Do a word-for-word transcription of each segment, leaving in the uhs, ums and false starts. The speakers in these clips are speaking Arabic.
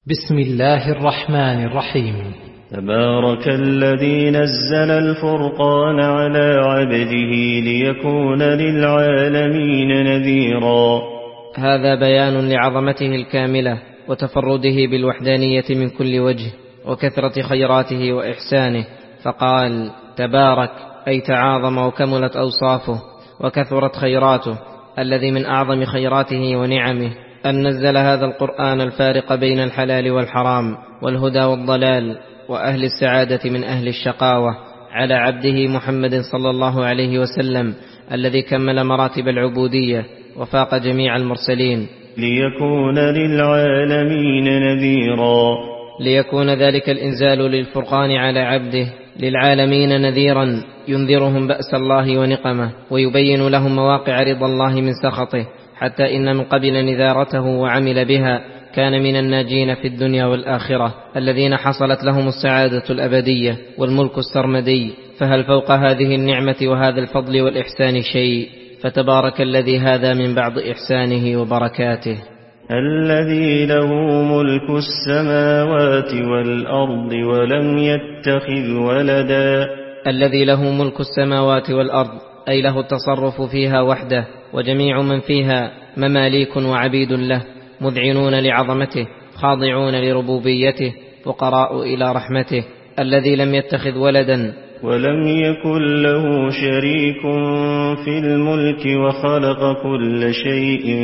بسم الله الرحمن الرحيم. تبارك الذي نزل الفرقان على عبده ليكون للعالمين نذيرا. هذا بيان لعظمته الكاملة وتفرده بالوحدانية من كل وجه وكثرة خيراته وإحسانه، فقال تبارك أي تعاظم وكملت أوصافه وكثرت خيراته، الذي من أعظم خيراته ونعمه أن نزل هذا القرآن الفارق بين الحلال والحرام والهدى والضلال وأهل السعادة من أهل الشقاوة على عبده محمد صلى الله عليه وسلم، الذي كمل مراتب العبودية وفاق جميع المرسلين، ليكون للعالمين نذيرا. ليكون ذلك الإنزال للفرقان على عبده للعالمين نذيرا ينذرهم بأس الله ونقمه ويبين لهم مواقع رضا الله من سخطه، حتى إن من قبل نذارته وعمل بها كان من الناجين في الدنيا والآخرة، الذين حصلت لهم السعادة الأبدية والملك السرمدي. فهل فوق هذه النعمة وهذا الفضل والإحسان شيء؟ فتبارك الذي هذا من بعض إحسانه وبركاته. الذي له ملك السماوات والأرض ولم يتخذ ولدا. الذي له ملك السماوات والأرض أي له التصرف فيها وحده، وجميع من فيها مماليك وعبيد له، مذعنون لعظمته خاضعون لربوبيته فقراء إلى رحمته. الذي لم يتخذ ولدا ولم يكن له شريك في الملك وخلق كل شيء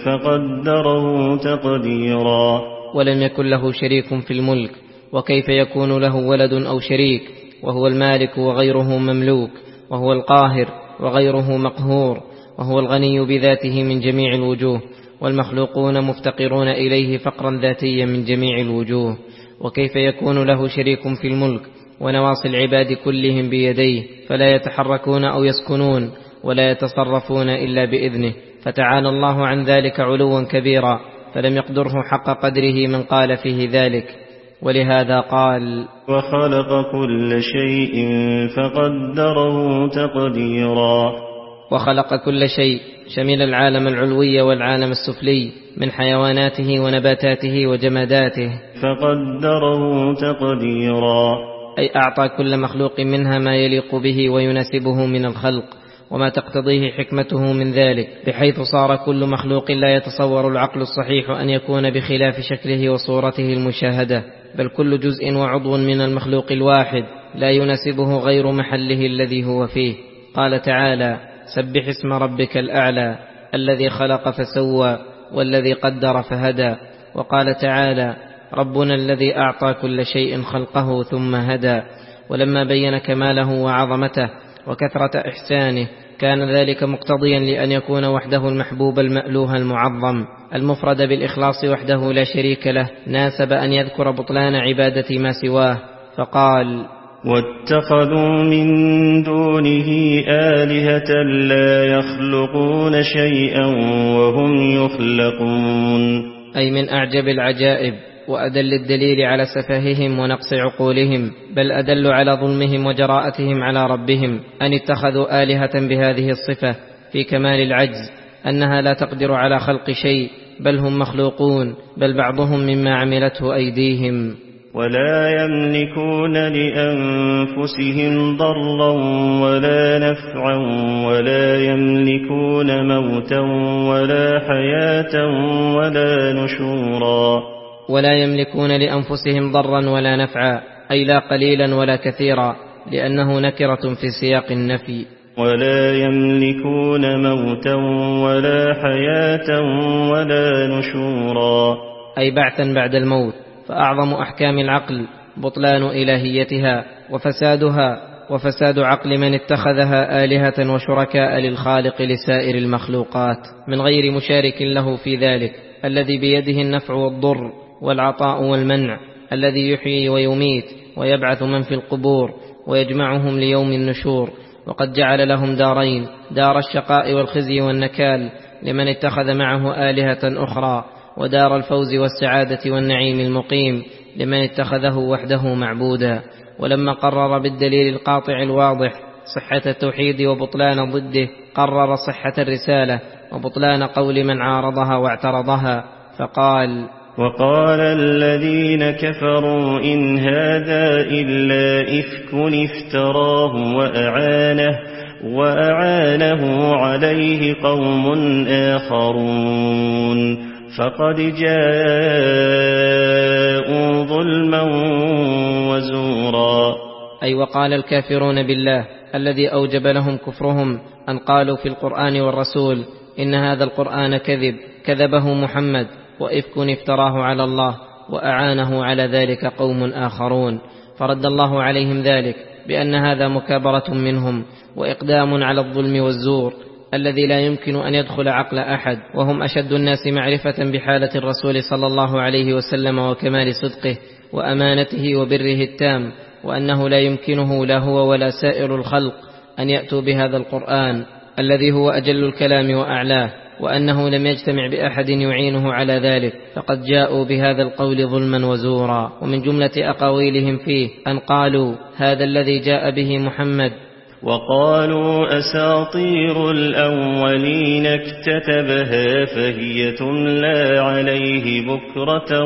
فقدره تقديرا. ولم يكن له شريك في الملك، وكيف يكون له ولد أو شريك وهو المالك وغيره مملوك، وهو القاهر وغيره مقهور، وهو الغني بذاته من جميع الوجوه، والمخلوقون مفتقرون إليه فقرا ذاتيا من جميع الوجوه. وكيف يكون له شريك في الملك ونواصي العباد كلهم بيديه، فلا يتحركون أو يسكنون ولا يتصرفون إلا بإذنه، فتعالى الله عن ذلك علوا كبيرا، فلم يقدره حق قدره من قال فيه ذلك. ولهذا قال وخلق كل شيء فقدره تقديرا. وخلق كل شيء شمل العالم العلوي والعالم السفلي من حيواناته ونباتاته وجماداته، فقدره تقديرا أي أعطى كل مخلوق منها ما يليق به ويناسبه من الخلق وما تقتضيه حكمته من ذلك، بحيث صار كل مخلوق لا يتصور العقل الصحيح أن يكون بخلاف شكله وصورته المشاهدة، بل كل جزء وعضو من المخلوق الواحد لا يناسبه غير محله الذي هو فيه. قال تعالى سبح اسم ربك الأعلى الذي خلق فسوى والذي قدر فهدى. وقال تعالى ربنا الذي أعطى كل شيء خلقه ثم هدى. ولما بين كماله وعظمته وكثرة إحسانه كان ذلك مقتضيا لأن يكون وحده المحبوب المألوه المعظم المفرد بالإخلاص وحده لا شريك له، ناسب أن يذكر بطلان عبادة ما سواه، فقال واتخذوا من دونه آلهة لا يخلقون شيئا وهم يخلقون. أي من أعجب العجائب وأدل الدليل على سفههم ونقص عقولهم، بل أدل على ظلمهم وجراءتهم على ربهم أن اتخذوا آلهة بهذه الصفة في كمال العجز، أنها لا تقدر على خلق شيء، بل هم مخلوقون، بل بعضهم مما عملته أيديهم. ولا يملكون لأنفسهم ضرا ولا نفعا ولا يملكون موتا ولا حياة ولا نشورا. ولا يملكون لأنفسهم ضرا ولا نفعا، أي لا قليلا ولا كثيرا، لأنه نكرة في سياق النفي. ولا يملكون موتا ولا حياة ولا نشورا، أي بعثا بعد الموت. فأعظم أحكام العقل بطلان إلهيتها وفسادها وفساد عقل من اتخذها آلهة وشركاء للخالق لسائر المخلوقات من غير مشارك له في ذلك، الذي بيده النفع والضر والعطاء والمنع، الذي يحيي ويميت ويبعث من في القبور ويجمعهم ليوم النشور. وقد جعل لهم دارين، دار الشقاء والخزي والنكال لمن اتخذ معه آلهة أخرى، ودار الفوز والسعادة والنعيم المقيم لمن اتخذه وحده معبودا. ولما قرر بالدليل القاطع الواضح صحة التوحيد وبطلان ضده، قرر صحة الرسالة وبطلان قول من عارضها واعترضها، فقال وقال الذين كفروا إن هذا إلا إفك افتراه وأعانه, وأعانه عليه قوم آخرون فقد جاءوا ظلما وزورا. أي وقال الكافرون بالله الذي أوجب لهم كفرهم أن قالوا في القرآن والرسول إن هذا القرآن كذب كذبه محمد وإفك افتراه على الله وأعانه على ذلك قوم آخرون، فرد الله عليهم ذلك بأن هذا مكابرة منهم وإقدام على الظلم والزور الذي لا يمكن أن يدخل عقل أحد، وهم أشد الناس معرفة بحالة الرسول صلى الله عليه وسلم وكمال صدقه وأمانته وبره التام، وأنه لا يمكنه لا هو ولا سائر الخلق أن يأتوا بهذا القرآن الذي هو أجل الكلام وأعلاه، وأنه لم يجتمع بأحد يعينه على ذلك، فقد جاءوا بهذا القول ظلما وزورا. ومن جملة أقاويلهم فيه أن قالوا هذا الذي جاء به محمد، وقالوا أساطير الأولين اكتتبها فهي تملى عليه بكرة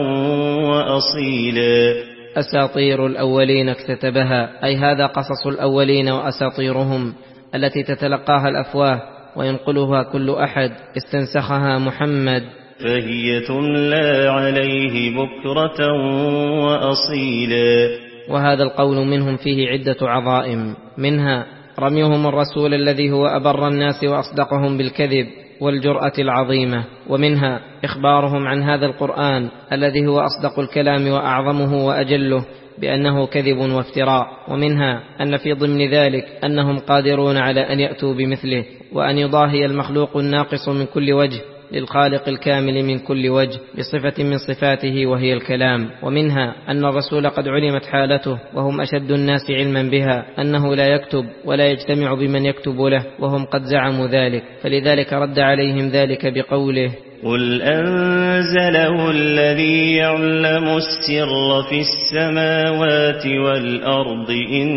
وأصيلا. أساطير الأولين اكتتبها أي هذا قصص الأولين وأساطيرهم التي تتلقاها الأفواه وينقلها كل أحد استنسخها محمد، فهي تملى عليه بكرة وأصيلا. وهذا القول منهم فيه عدة عظائم، منها رميهم الرسول الذي هو أبر الناس وأصدقهم بالكذب والجرأة العظيمة، ومنها إخبارهم عن هذا القرآن الذي هو أصدق الكلام وأعظمه وأجله بأنه كذب وافتراء، ومنها أن في ضمن ذلك أنهم قادرون على أن يأتوا بمثله وأن يضاهي المخلوق الناقص من كل وجه للخالق الكامل من كل وجه بصفة من صفاته وهي الكلام، ومنها أن الرسول قد علمت حالته وهم أشد الناس علما بها أنه لا يكتب ولا يجتمع بمن يكتب له، وهم قد زعموا ذلك، فلذلك رد عليهم ذلك بقوله قل أنزله الذي يعلم السر في السماوات والأرض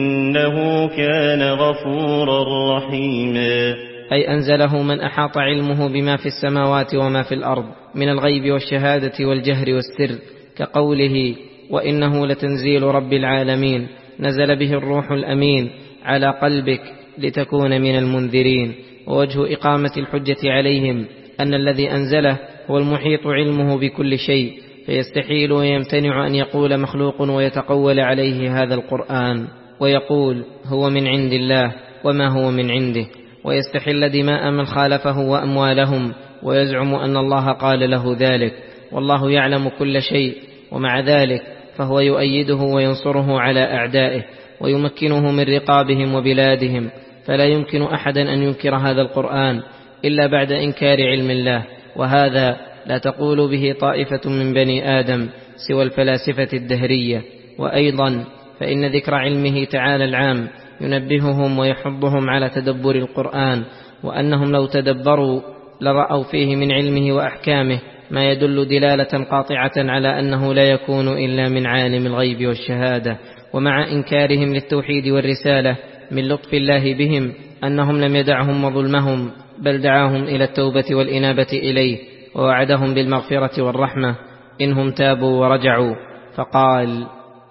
إنه كان غفورا رحيما. أي أنزله من أحاط علمه بما في السماوات وما في الأرض من الغيب والشهادة والجهر والسر، كقوله وإنه لتنزيل رب العالمين نزل به الروح الأمين على قلبك لتكون من المنذرين. ووجه إقامة الحجة عليهم أن الذي أنزله هو المحيط علمه بكل شيء، فيستحيل ويمتنع أن يقول مخلوق ويتقول عليه هذا القرآن ويقول هو من عند الله وما هو من عنده، ويستحل دماء من خالفه وأموالهم ويزعم أن الله قال له ذلك، والله يعلم كل شيء، ومع ذلك فهو يؤيده وينصره على أعدائه ويمكنه من رقابهم وبلادهم، فلا يمكن أحدا أن ينكر هذا القرآن إلا بعد إنكار علم الله، وهذا لا تقول به طائفة من بني آدم سوى الفلاسفة الدهرية. وأيضا فإن ذكر علمه تعالى العام ينبههم ويحضهم على تدبر القرآن، وأنهم لو تدبروا لرأوا فيه من علمه وأحكامه ما يدل دلالة قاطعة على أنه لا يكون إلا من عالم الغيب والشهادة. ومع إنكارهم للتوحيد والرسالة من لطف الله بهم أنهم لم يدعهم وظلمهم، بل دعاهم إلى التوبة والإنابة إليه، ووعدهم بالمغفرة والرحمة إنهم تابوا ورجعوا، فقال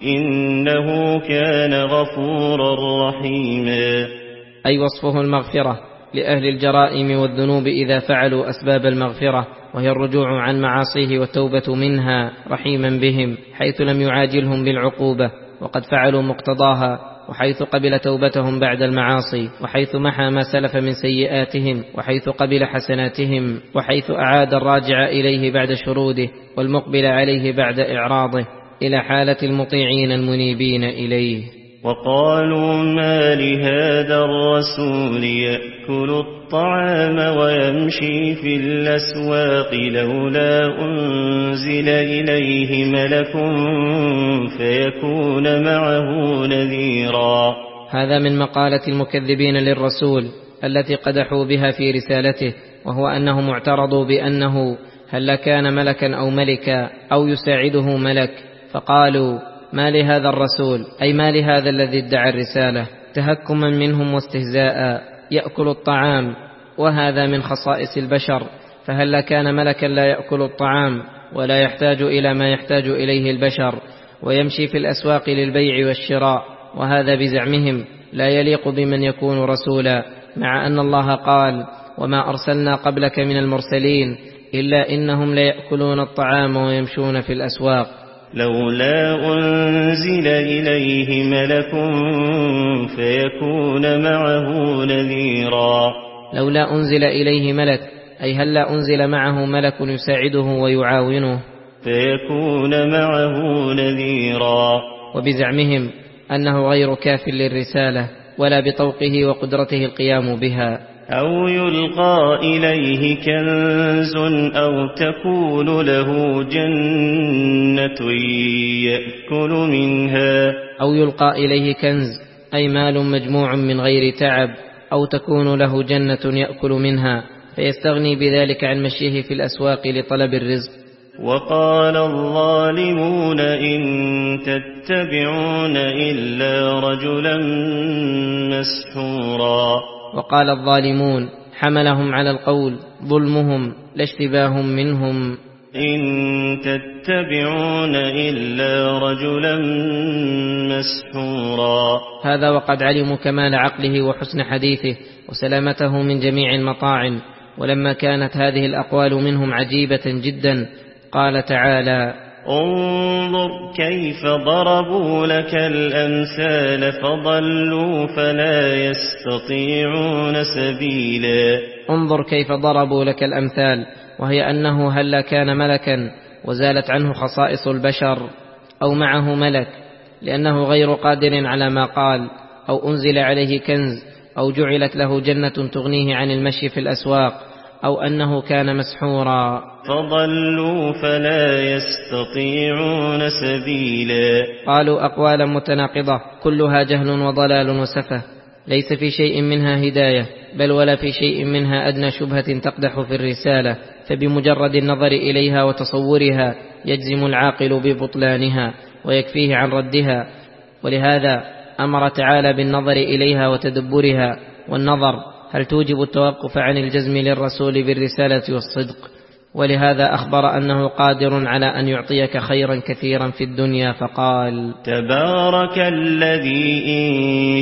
إنه كان غفورا رحيما. أي وصفه المغفرة لأهل الجرائم والذنوب إذا فعلوا أسباب المغفرة، وهي الرجوع عن معاصيه والتوبة منها، رحيما بهم حيث لم يعاجلهم بالعقوبة وقد فعلوا مقتضاها، وحيث قبل توبتهم بعد المعاصي، وحيث محى ما سلف من سيئاتهم، وحيث قبل حسناتهم، وحيث أعاد الراجع إليه بعد شروده والمقبل عليه بعد إعراضه إلى حالة المطيعين المنيبين إليه. وقالوا ما لهذا الرسول يأكل الطعام ويمشي في الأسواق لولا أنزل إليه ملك فيكون معه نذيرا. هذا من مقالة المكذبين للرسول التي قدحوا بها في رسالته، وهو أنهم اعترضوا بأنه هل كان ملكا أو ملكا أو يساعده ملك، فقالوا ما لهذا الرسول أي ما لهذا الذي ادعى الرسالة تهكما منهم واستهزاء يأكل الطعام، وهذا من خصائص البشر، فهل كان ملكا لا يأكل الطعام ولا يحتاج إلى ما يحتاج إليه البشر، ويمشي في الأسواق للبيع والشراء، وهذا بزعمهم لا يليق بمن يكون رسولا، مع أن الله قال: وما أرسلنا قبلك من المرسلين إلا إنهم ليأكلون الطعام ويمشون في الأسواق. لولا أنزل إليه ملك فيكون معه نذيرا. لولا أنزل إليه ملك، أي هلا أنزل معه ملك يساعده ويعاونه فيكون معه نذيرا. وبزعمهم أنه غير كاف للرسالة ولا بطوقه وقدرته القيام بها. أو يلقى إليه كنز أو تكون له جنة يأكل منها. أو يلقى إليه كنز، أي مال مجموع من غير تعب، أو تكون له جنة يأكل منها، فيستغني بذلك عن مشيه في الأسواق لطلب الرزق. وقال الظالمون إن تتبعون إلا رجلا مسحورا. وقال الظالمون، حملهم على القول ظلمهم لا اشتباه منهم، إن تتبعون إلا رجلا مسحورا. هذا وقد علموا كمال عقله وحسن حديثه وسلامته من جميع المطاعن. ولما كانت هذه الأقوال منهم عجيبة جدا، قال تعالى: انظر كيف ضربوا لك الأمثال فضلوا فلا يستطيعون سبيلا. انظر كيف ضربوا لك الأمثال، وهي أنه هلا كان ملكا وزالت عنه خصائص البشر، أو معه ملك لأنه غير قادر على ما قال، أو أنزل عليه كنز، أو جعلت له جنة تغنيه عن المشي في الأسواق، أو أنه كان مسحورا. فضلوا فلا يستطيعون سبيلا. قالوا أقوالا متناقضة كلها جهل وضلال وسفه، ليس في شيء منها هداية، بل ولا في شيء منها أدنى شبهة تقدح في الرسالة، فبمجرد النظر إليها وتصورها يجزم العاقل ببطلانها ويكفيه عن ردها. ولهذا أمر تعالى بالنظر إليها وتدبرها، والنظر هل توجب التوقف عن الجزم للرسول بالرسالة والصدق. ولهذا أخبر أنه قادر على أن يعطيك خيرا كثيرا في الدنيا، فقال: تبارك الذي إن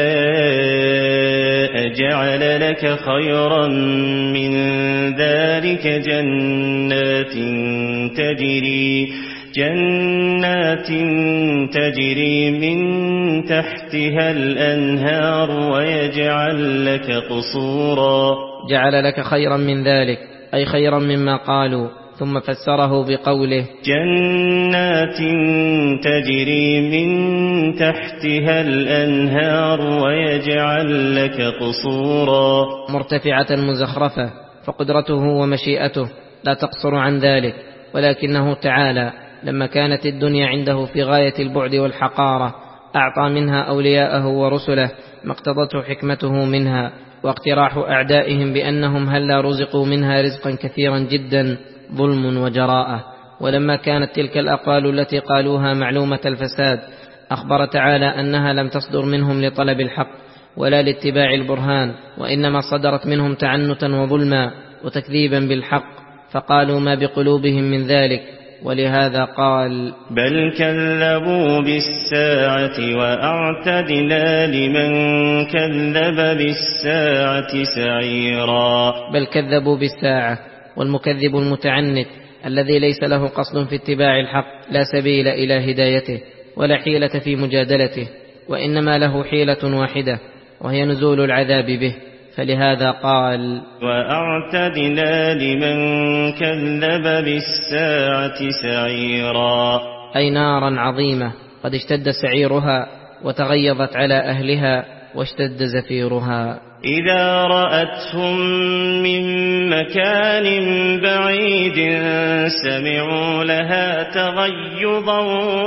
شاء جعل لك خيرا من ذلك جنات تجري جنات تجري من تحتها الأنهار ويجعل لك قصورا. جعل لك خيرا من ذلك، أي خيرا مما قالوا، ثم فسره بقوله: جنات تجري من تحتها الأنهار ويجعل لك قصورا. مرتفعة مزخرفة، فقدرته ومشيئته لا تقصر عن ذلك، ولكنه تعالى لما كانت الدنيا عنده في غاية البعد والحقارة أعطى منها أولياءه ورسله ما اقتضته حكمته منها، واقتراح أعدائهم بأنهم هلا رزقوا منها رزقا كثيرا جدا ظلم وجراءة. ولما كانت تلك الأقوال التي قالوها معلومة الفساد، أخبر تعالى أنها لم تصدر منهم لطلب الحق ولا لاتباع البرهان، وإنما صدرت منهم تعنتا وظلما وتكذيبا بالحق، فقالوا ما بقلوبهم من ذلك. ولهذا قال: بل كذبوا بالساعة وأعتدنا لمن كذب بالساعة سعيرا. بل كذبوا بالساعة، والمكذب المتعنت الذي ليس له قصد في اتباع الحق لا سبيل إلى هدايته ولا حيلة في مجادلته، وإنما له حيلة واحدة وهي نزول العذاب به. فلهذا قال: وأعتدنا لمن كذب بالساعة سعيرا، أي نارا عظيمة قد اشتد سعيرها وتغيظت على أهلها واشتد زفيرها. إذا رأتهم من مكان بعيد سمعوا لها تغيظا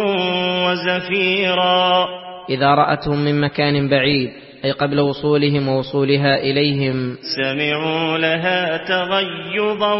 وزفيرا. إذا رأتهم من مكان بعيد، أي قبل وصولهم ووصولها إليهم، سمعوا لها تغيظا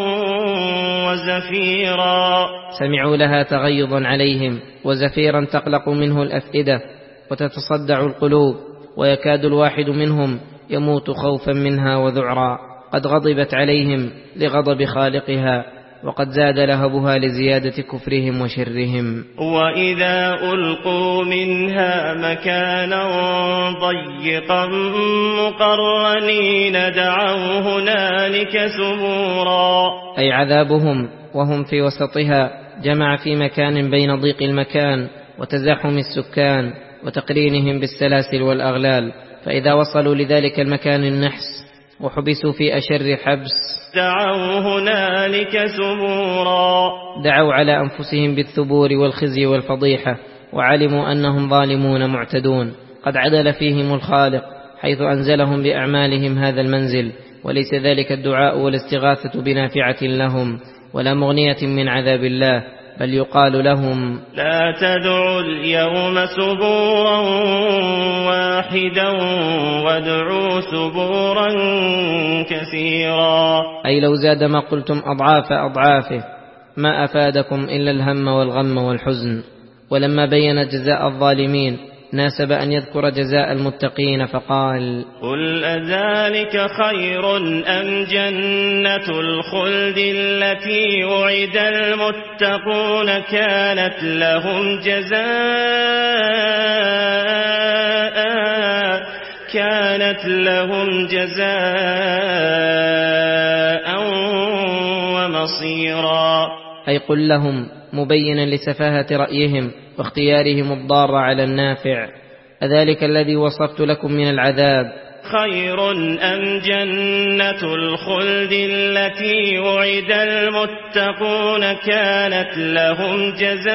وزفيرا. سمعوا لها تغيظا عليهم وزفيرا تقلق منه الأفئدة وتتصدع القلوب، ويكاد الواحد منهم يموت خوفا منها وذعرا. قد غضبت عليهم لغضب خالقها، وقد زاد لهبها لزيادة كفرهم وشرهم. وإذا ألقوا منها مكانا ضيقا مقرنين دعوا هنالك ثبورا، أي عذابهم وهم في وسطها جمع في مكان بين ضيق المكان وتزاحم السكان وتقرينهم بالسلاسل والأغلال، فإذا وصلوا لذلك المكان النحس وحبسوا في أشر حبس دعوا هنالك ثبورا، دعوا على أنفسهم بالثبور والخزي والفضيحة، وعلموا أنهم ظالمون معتدون قد عدل فيهم الخالق حيث أنزلهم بأعمالهم هذا المنزل، وليس ذلك الدعاء والاستغاثة بنافعة لهم ولا مغنية من عذاب الله، بل يقال لهم لا تدعوا اليوم ثبورا واحدا وادعوا ثبورا كثيرا، أي لو زاد ما قلتم أضعاف أضعافه ما أفادكم إلا الهم والغم والحزن. ولما بين جزاء الظالمين ناسب أن يذكر جزاء المتقين فقال قل أذلك خير أم جنة الخلد التي وعد المتقون كانت لهم جزاء كانت لهم جزاء ومصيرا، أي قل لهم مبينا لسفاهة رأيهم واختيارهم الضار على النافع أذلك الذي وصفت لكم من العذاب خير أم جنة الخلد التي وعد المتقون كانت لهم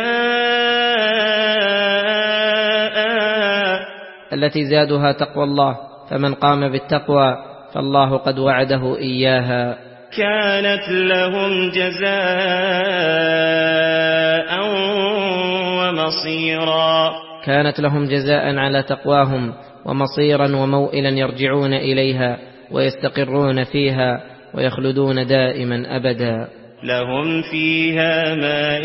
جزاء التي زادها تقوى الله، فمن قام بالتقوى فالله قد وعده إياها كانت لهم جزاء ومصيرا، كانت لهم جزاء على تقواهم ومصيرا وموئلا يرجعون إليها ويستقرون فيها ويخلدون دائما أبدا. لهم فيها ما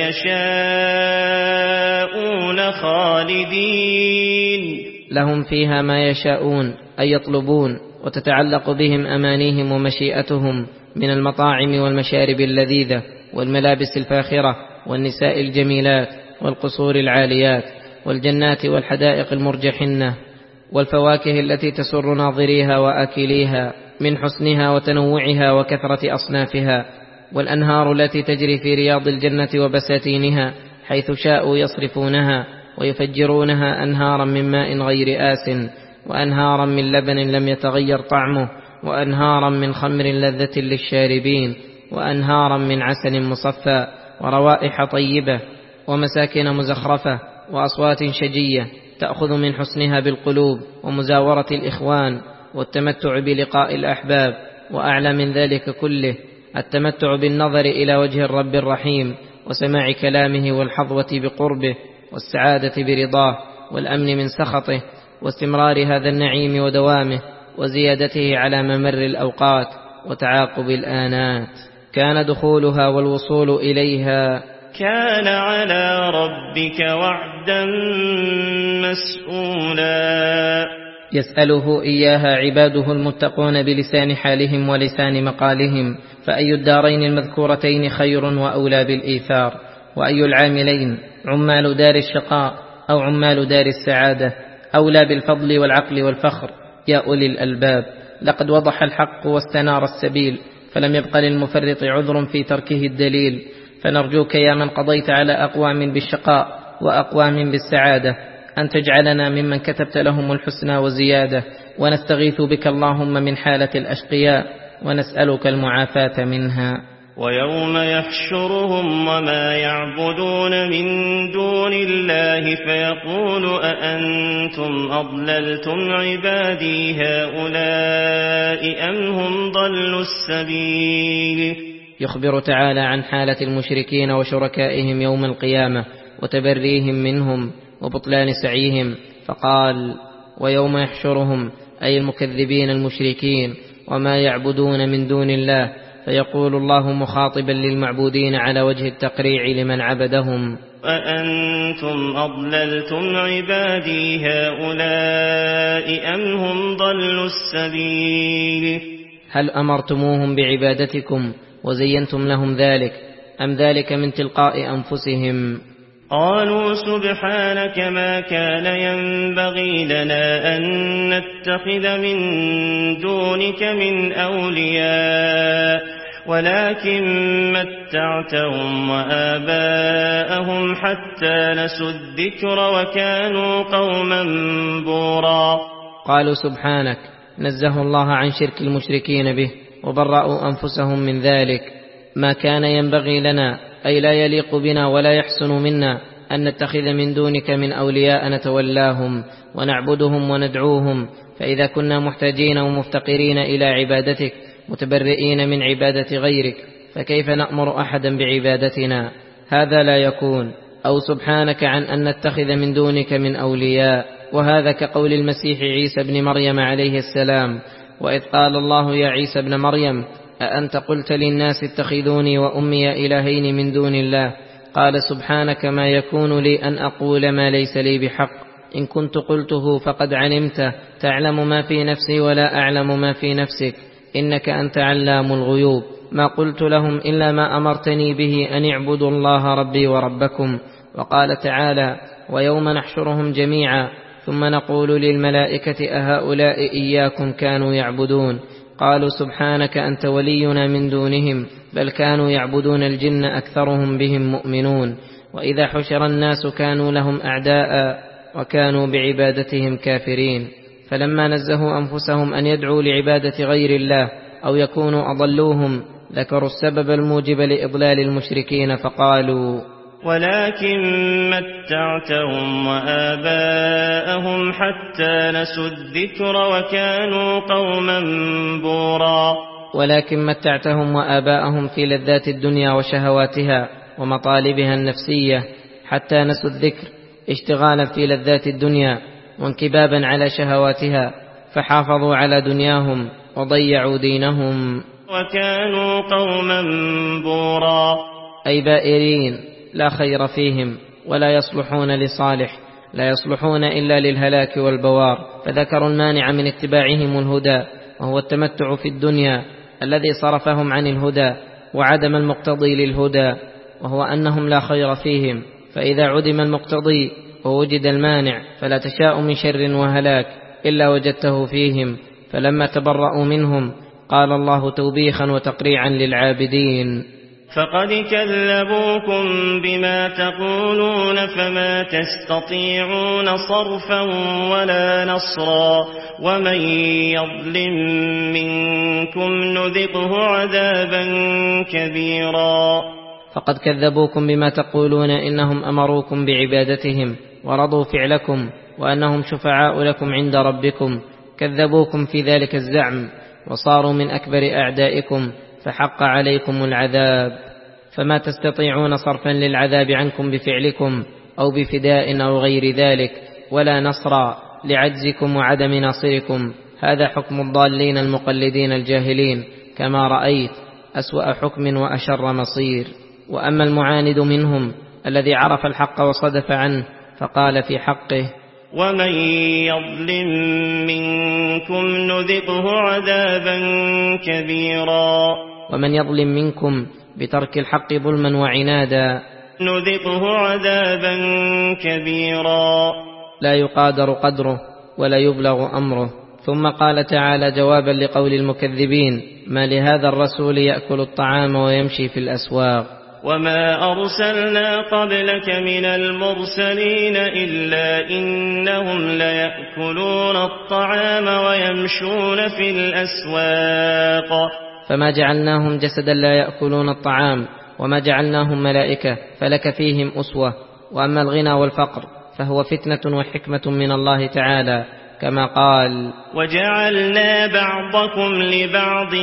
يشاءون خالدين، لهم فيها ما يشاءون أي يطلبون، وتتعلق بهم أمانيهم ومشيئتهم من المطاعم والمشارب اللذيذة والملابس الفاخرة والنساء الجميلات والقصور العاليات والجنات والحدائق المرجحنة والفواكه التي تسر ناظريها وآكليها من حسنها وتنوعها وكثرة أصنافها، والأنهار التي تجري في رياض الجنة وبساتينها حيث شاءوا يصرفونها ويفجرونها أنهارا من ماء غير آس، وأنهارا من لبن لم يتغير طعمه، وأنهارا من خمر لذة للشاربين، وأنهارا من عسل مصفى، وروائح طيبة، ومساكن مزخرفة، وأصوات شجية تأخذ من حسنها بالقلوب، ومزاورة الإخوان، والتمتع بلقاء الأحباب، وأعلى من ذلك كله التمتع بالنظر إلى وجه الرب الرحيم وسماع كلامه والحظوة بقربه والسعادة برضاه والأمن من سخطه، واستمرار هذا النعيم ودوامه وزيادته على ممر الأوقات وتعاقب الآنات. كان دخولها والوصول إليها كان على ربك وعدا مسؤولا، يسأله إياها عباده المتقون بلسان حالهم ولسان مقالهم، فأي الدارين المذكورتين خير وأولى بالإيثار؟ وأي العاملين عمال دار الشقاء أو عمال دار السعادة أولى بالفضل والعقل والفخر؟ يا أولي الألباب، لقد وضح الحق واستنار السبيل، فلم يبق للمفرط عذر في تركه الدليل، فنرجوك يا من قضيت على أقوام بالشقاء وأقوام بالسعادة أن تجعلنا ممن كتبت لهم الحسنى وزيادة، ونستغيث بك اللهم من حالة الأشقياء ونسألك المعافاة منها. ويوم يحشرهم وما يعبدون من دون الله فيقول أأنتم أضللتم عبادي هؤلاء أم هم ضلوا السبيل؟ يخبر تعالى عن حالة المشركين وشركائهم يوم القيامة وتبريهم منهم وبطلان سعيهم، فقال ويوم يحشرهم أي المكذبين المشركين وما يعبدون من دون الله، فيقول الله مخاطبا للمعبودين على وجه التقريع لمن عبدهم أأنتم أضللتم عبادي هؤلاء أم هم ضلوا السبيل؟ هل أمرتموهم بعبادتكم وزينتم لهم ذلك أم ذلك من تلقاء أنفسهم؟ قالوا سبحانك ما كان ينبغي لنا أن نتخذ من دونك من أولياء ولكن متعتهم وآباءهم حتى نسوا الذكر وكانوا قوما بورا. قالوا سبحانك، نزه الله عن شرك المشركين به وبرأوا أنفسهم من ذلك. ما كان ينبغي لنا أي لا يليق بنا ولا يحسن منا أن نتخذ من دونك من أولياء نتولاهم ونعبدهم وندعوهم، فإذا كنا محتاجين ومفتقرين إلى عبادتك متبرئين من عبادة غيرك فكيف نأمر أحدا بعبادتنا؟ هذا لا يكون. أو سبحانك عن أن نتخذ من دونك من أولياء، وهذا كقول المسيح عيسى بن مريم عليه السلام: وإذ قال الله يا عيسى ابن مريم أأنت قلت للناس اتخذوني وأمي إلهين من دون الله؟ قال سبحانك ما يكون لي أن أقول ما ليس لي بحق، إن كنت قلته فقد علمته، تعلم ما في نفسي ولا أعلم ما في نفسك، إنك أنت علام الغيوب. ما قلت لهم إلا ما أمرتني به أن اعبدوا الله ربي وربكم. وقال تعالى: ويوم نحشرهم جميعا ثم نقول للملائكة أهؤلاء إياكم كانوا يعبدون؟ قالوا سبحانك أنت ولينا من دونهم بل كانوا يعبدون الجن أكثرهم بهم مؤمنون. وإذا حشر الناس كانوا لهم أعداء وكانوا بعبادتهم كافرين. فلما نزهوا أنفسهم أن يدعوا لعبادة غير الله أو يكونوا أضلوهم ذكروا السبب الموجب لإضلال المشركين فقالوا: ولكن متعتهم وآباءهم حتى نسوا الذكر وكانوا قوما بورا. ولكن متعتهم وآباءهم في لذات الدنيا وشهواتها ومطالبها النفسية حتى نسوا الذكر، اشتغالا في لذات الدنيا وانكبابا على شهواتها، فحافظوا على دنياهم وضيعوا دينهم. وكانوا قوما بورا أي بائرين لا خير فيهم ولا يصلحون لصالح، لا يصلحون إلا للهلاك والبوار. فذكروا المانع من اتباعهم الهدى وهو التمتع في الدنيا الذي صرفهم عن الهدى، وعدم المقتضي للهدى وهو أنهم لا خير فيهم. فإذا عدم المقتضي ووجد المانع فلا تشاء من شر وهلاك إلا وجدته فيهم. فلما تبرأوا منهم قال الله توبيخا وتقريعا للعابدين: فقد كذبوكم بما تقولون فما تستطيعون صرفا ولا نصرا ومن يظلم منكم نذقه عذابا كبيرا. فقد كذبوكم بما تقولون إنهم أمروكم بعبادتهم ورضوا فعلكم وأنهم شفعاء لكم عند ربكم، كذبوكم في ذلك الزعم وصاروا من أكبر أعدائكم فحق عليكم العذاب. فما تستطيعون صرفا للعذاب عنكم بفعلكم أو بفداء أو غير ذلك، ولا نصرا لعجزكم وعدم ناصركم. هذا حكم الضالين المقلدين الجاهلين كما رأيت، أسوأ حكم وأشر مصير. وأما المعاند منهم الذي عرف الحق وصدف عنه فقال في حقه: ومن يظلم منكم نذقه عذابا كبيرا. ومن يظلم منكم بترك الحق ظلما وعنادا نذقه عذابا كبيرا، لا يقادر قدره ولا يبلغ أمره. ثم قال تعالى جوابا لقول المكذبين: ما لهذا الرسول يأكل الطعام ويمشي في الأسواق. وما أرسلنا قبلك من المرسلين إلا إنهم ليأكلون الطعام ويمشون في الأسواق. فما جعلناهم جسدا لا يأكلون الطعام وما جعلناهم ملائكة، فلك فيهم أسوة. وأما الغنى والفقر فهو فتنة وحكمة من الله تعالى كما قال: وجعلنا بعضكم لبعض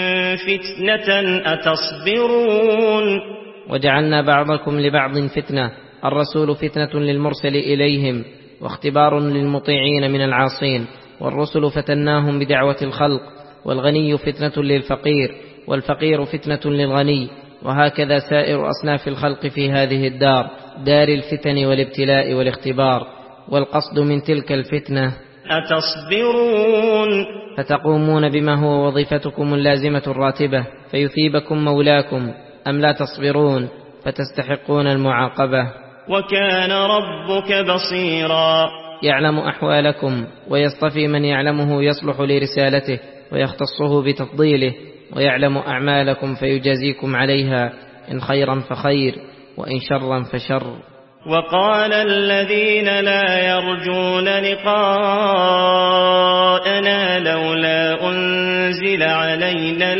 فتنة أتصبرون. وجعلنا بعضكم لبعض فتنة، الرسول فتنة للمرسل إليهم واختبار للمطيعين من العاصين، والرسل فتناهم بدعوة الخلق، والغني فتنة للفقير، والفقير فتنة للغني، وهكذا سائر أصناف الخلق في هذه الدار، دار الفتن والابتلاء والاختبار. والقصد من تلك الفتنة أتصبرون، فتقومون بما هو وظيفتكم اللازمة الراتبة فيثيبكم مولاكم، أم لا تصبرون فتستحقون المعاقبة؟ وكان ربك بصيرا. يعلم أحوالكم ويصطفي من يعلمه يصلح لرسالته ويختصه بتفضيله، ويعلم أعمالكم فيجازيكم عليها، إن خيرا فخير وإن شرا فشر. وقال الذين لا يرجون لقاءنا لولا أنزل علينا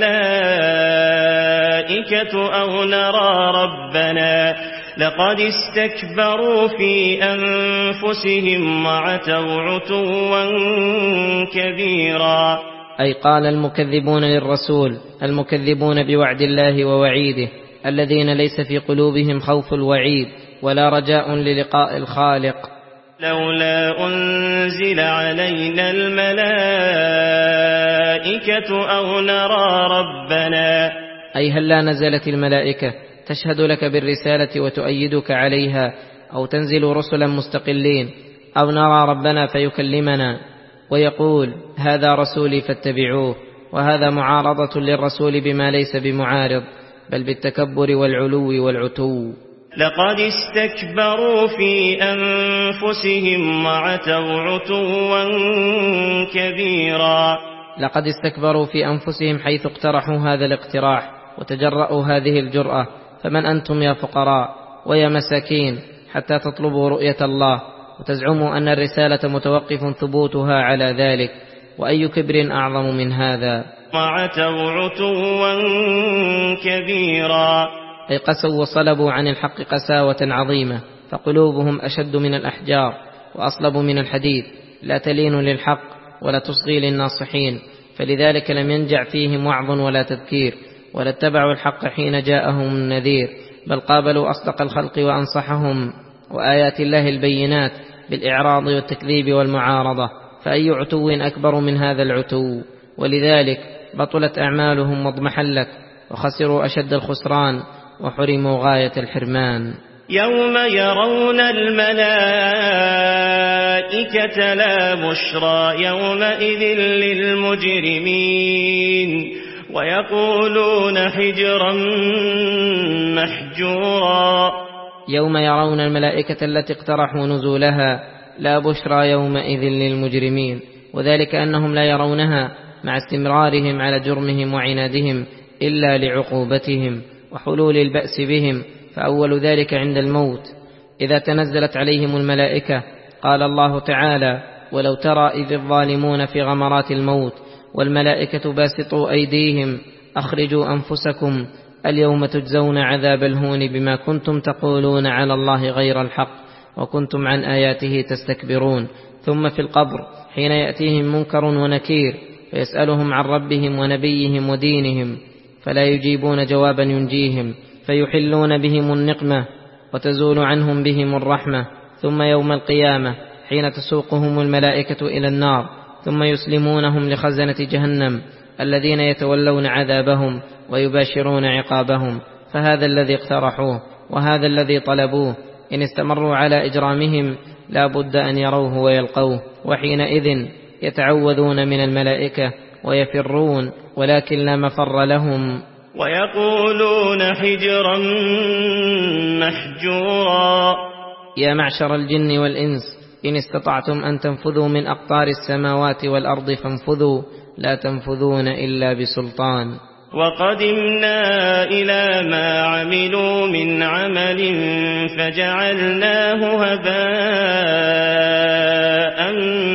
الملائكة أو نرى ربنا لقد استكبروا في أنفسهم وعتوا عتوا كبيرا. أي قال المكذبون للرسول المكذبون بوعد الله ووعيده، الذين ليس في قلوبهم خوف الوعيد ولا رجاء للقاء الخالق، لولا أنزل علينا الملائكة أو نرى ربنا، أي هل لا نزلت الملائكة تشهد لك بالرسالة وتؤيدك عليها، أو تنزل رسلا مستقلين، أو نرى ربنا فيكلمنا ويقول هذا رسولي فاتبعوه، وهذا معارضة للرسول بما ليس بمعارض، بل بالتكبر والعلو والعتو. لقد استكبروا في أنفسهم وعتوا عتوا كبيرا. لقد استكبروا في أنفسهم حيث اقترحوا هذا الاقتراح وتجرأوا هذه الجرأة، فمن أنتم يا فقراء ويا مساكين حتى تطلبوا رؤية الله وتزعموا أن الرسالة متوقف ثبوتها على ذلك، وأي كبر أعظم من هذا؟ وعتوا عتوا كبيرا. أي قسوا وصلبوا عن الحق قساوة عظيمة، فقلوبهم أشد من الأحجار وأصلب من الحديد، لا تلين للحق ولا تصغي للناصحين، فلذلك لم ينجع فيهم وعظ ولا تذكير، ولا اتبعوا الحق حين جاءهم النذير، بل قابلوا أصدق الخلق وأنصحهم وآيات الله البينات بالإعراض والتكذيب والمعارضة، فأي عتو أكبر من هذا العتو؟ ولذلك بطلت أعمالهم واضمحلت، وخسروا أشد الخسران وحرموا غاية الحرمان. يوم يرون الملائكة لا بشرى يومئذ للمجرمين ويقولون حجرا محجورا. يوم يرون الملائكة التي اقترحوا نزولها لا بشرى يومئذ للمجرمين، وذلك أنهم لا يرونها مع استمرارهم على جرمهم وعنادهم إلا لعقوبتهم وحلول البأس بهم، فأول ذلك عند الموت إذا تنزلت عليهم الملائكة. قال الله تعالى: ولو ترى إذ الظالمون في غمرات الموت والملائكة باسطوا أيديهم أخرجوا أنفسكم اليوم تجزون عذاب الهون بما كنتم تقولون على الله غير الحق وكنتم عن آياته تستكبرون. ثم في القبر حين يأتيهم منكر ونكير فيسألهم عن ربهم ونبيهم ودينهم فلا يجيبون جوابا ينجيهم، فيحلون بهم النقمة وتزول عنهم بهم الرحمة. ثم يوم القيامة حين تسوقهم الملائكة إلى النار ثم يسلمونهم لخزنة جهنم الذين يتولون عذابهم ويباشرون عقابهم، فهذا الذي اقترحوه وهذا الذي طلبوه، إن استمروا على إجرامهم لا بد أن يروه ويلقوه، وحينئذ يتعوذون من الملائكة ويفرون، ولكن لا مفر لهم، ويقولون حجرا محجورا. يا معشر الجن والإنس إن استطعتم أن تنفذوا من أقطار السماوات والأرض فانفذوا، لا تنفذون إلا بسلطان. وقدمنا إلى ما عملوا من عمل فجعلناه هباء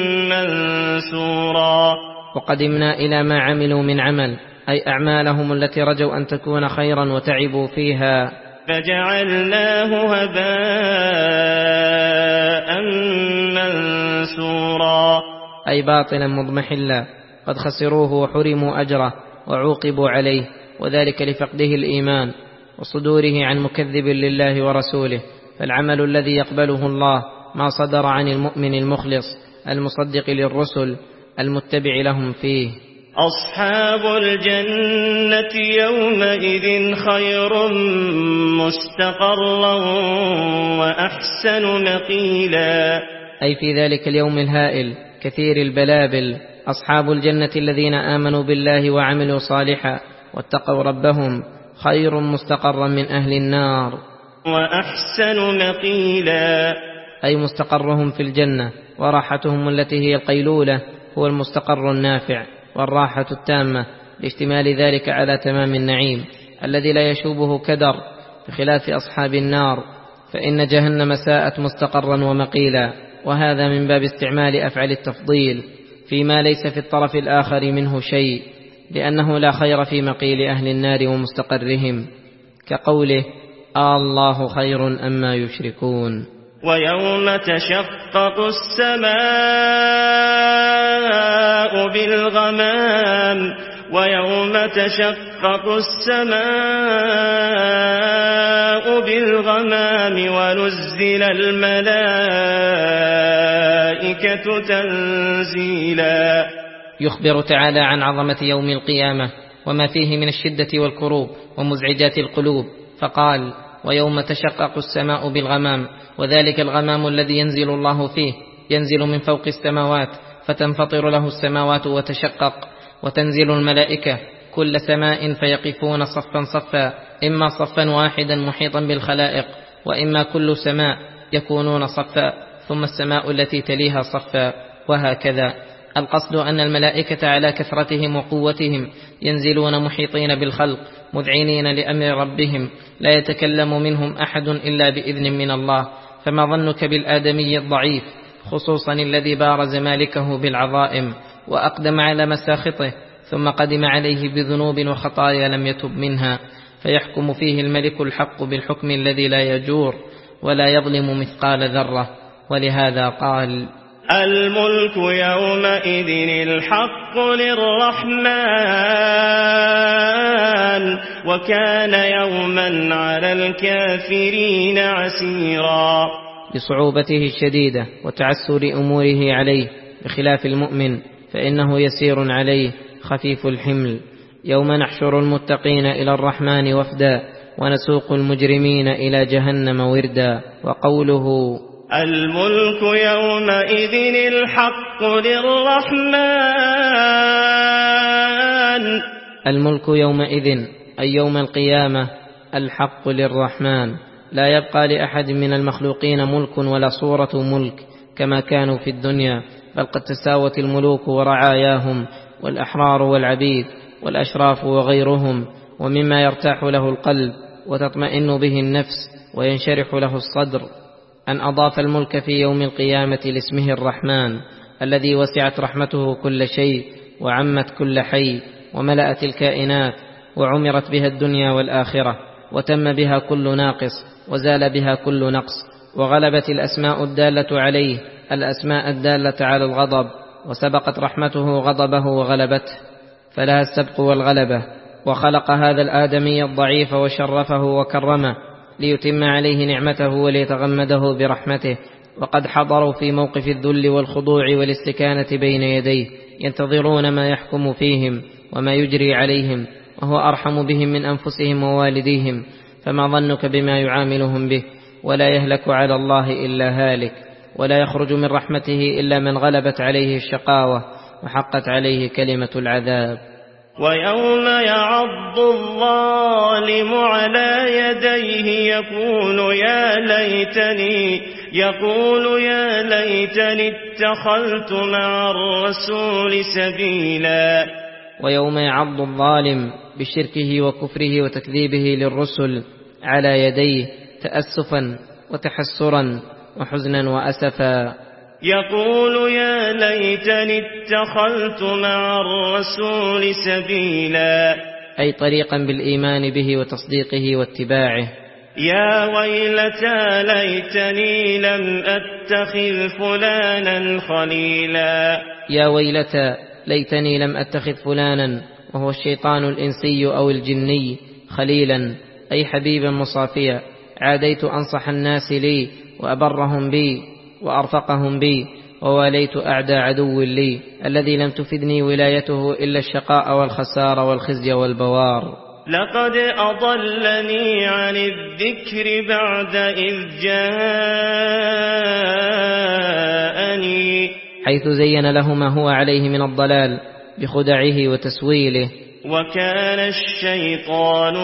منثورا. وقدمنا إلى ما عملوا من عمل أي أعمالهم التي رجوا أن تكون خيرا وتعبوا فيها، فجعلناه هباء منثورا أي باطلا مضمحلا، قد خسروه وحرموا أجره وعوقبوا عليه، وذلك لفقده الإيمان وصدوره عن مكذب لله ورسوله. فالعمل الذي يقبله الله ما صدر عن المؤمن المخلص المصدق للرسل المتبع لهم فيه. أصحاب الجنة يومئذ خير مستقرا وأحسن مقيلا، أي في ذلك اليوم الهائل كثير البلابل أصحاب الجنة الذين آمنوا بالله وعملوا صالحا واتقوا ربهم خير مستقرا من أهل النار وأحسن مقيلا، أي مستقرهم في الجنة، وراحتهم التي هي القيلولة هو المستقر النافع والراحة التامة، لاشتمال ذلك على تمام النعيم الذي لا يشوبه كدر، بخلاف أصحاب النار فإن جهنم ساءت مستقرا ومقيلا. وهذا من باب استعمال أفعال التفضيل فيما ليس في الطرف الآخر منه شيء، لأنه لا خير في مقيل أهل النار ومستقرهم، كقوله آه الله خير أما يشركون. ويوم تشقق السماء بالغمام ويوم تشقق السماء بالغمام ونزل الملائكة تنزيلا. يخبر تعالى عن عظمة يوم القيامة وما فيه من الشدة والكروب ومزعجات القلوب، فقال ويوم تشقق السماء بالغمام، وذلك الغمام الذي ينزل الله فيه، ينزل من فوق السماوات فتنفطر له السماوات وتشقق، وتنزل الملائكة كل سماء فيقفون صفا صفا، إما صفا واحدا محيطا بالخلائق، وإما كل سماء يكونون صفا ثم السماء التي تليها صفا، وهكذا. القصد أن الملائكة على كثرتهم وقوتهم ينزلون محيطين بالخلق مذعنين لأمر ربهم، لا يتكلم منهم أحد إلا بإذن من الله. فما ظنك بالآدمي الضعيف، خصوصا الذي بارز مالكه بالعظائم وأقدم على مساخطه، ثم قدم عليه بذنوب وخطايا لم يتب منها، فيحكم فيه الملك الحق بالحكم الذي لا يجور ولا يظلم مثقال ذرة. ولهذا قال الملك يومئذ الحق للرحمن وكان يوما على الكافرين عسيرا. بصعوبته الشديدة وتعسر أموره عليه، بخلاف المؤمن فإنه يسير عليه خفيف الحمل. يوم نحشر المتقين إلى الرحمن وفدا ونسوق المجرمين إلى جهنم وردا. وقوله الملك يومئذ الحق للرحمن، الملك يومئذ أي يوم القيامة الحق للرحمن، لا يبقى لأحد من المخلوقين ملك ولا صورة ملك كما كانوا في الدنيا، بل قد تساوت الملوك ورعاياهم والأحرار والعبيد والأشراف وغيرهم. ومما يرتاح له القلب وتطمئن به النفس وينشرح له الصدر أن أضاف الملك في يوم القيامة لاسمه الرحمن، الذي وسعت رحمته كل شيء وعمت كل حي وملأت الكائنات، وعمرت بها الدنيا والآخرة، وتم بها كل ناقص وزال بها كل نقص، وغلبت الأسماء الدالة عليه الأسماء الدالة على الغضب، وسبقت رحمته غضبه وغلبته، فلها السبق والغلبة. وخلق هذا الآدمي الضعيف وشرفه وكرمه ليتم عليه نعمته وليتغمده برحمته، وقد حضروا في موقف الذل والخضوع والاستكانة بين يديه، ينتظرون ما يحكم فيهم وما يجري عليهم، وهو أرحم بهم من أنفسهم ووالديهم. فما ظنك بما يعاملهم به؟ ولا يهلك على الله إلا هالك، ولا يخرج من رحمته إلا من غلبت عليه الشقاوة وحقت عليه كلمة العذاب. ويوم يعض الظالم على يديه يقول يا ليتني يقول يا ليتني اتخذت مع الرسول سبيلا. ويوم يعض الظالم بشركه وكفره وتكذيبه للرسل على يديه تأسفا وتحسرا وحزنا وأسفا، يقول يا ليتني اتخذت مع الرسول سبيلا، أي طريقا بالإيمان به وتصديقه واتباعه. يا ويلتى ليتني لم أتخذ فلانا خليلا، يا ويلتى ليتني لم أتخذ فلانا، وهو الشيطان الإنسي أو الجني، خليلا أي حبيبا مصافيا، عاديت أنصح الناس لي وأبرهم بي وأرفقهم بي، وواليت أعدى عدو لي الذي لم تفدني ولايته إلا الشقاء والخسار والخزي والبوار. لقد أضلني عن الذكر بعد إذ جاءني، حيث زين له ما هو عليه من الضلال بخدعه وتسويله، وكان الشيطان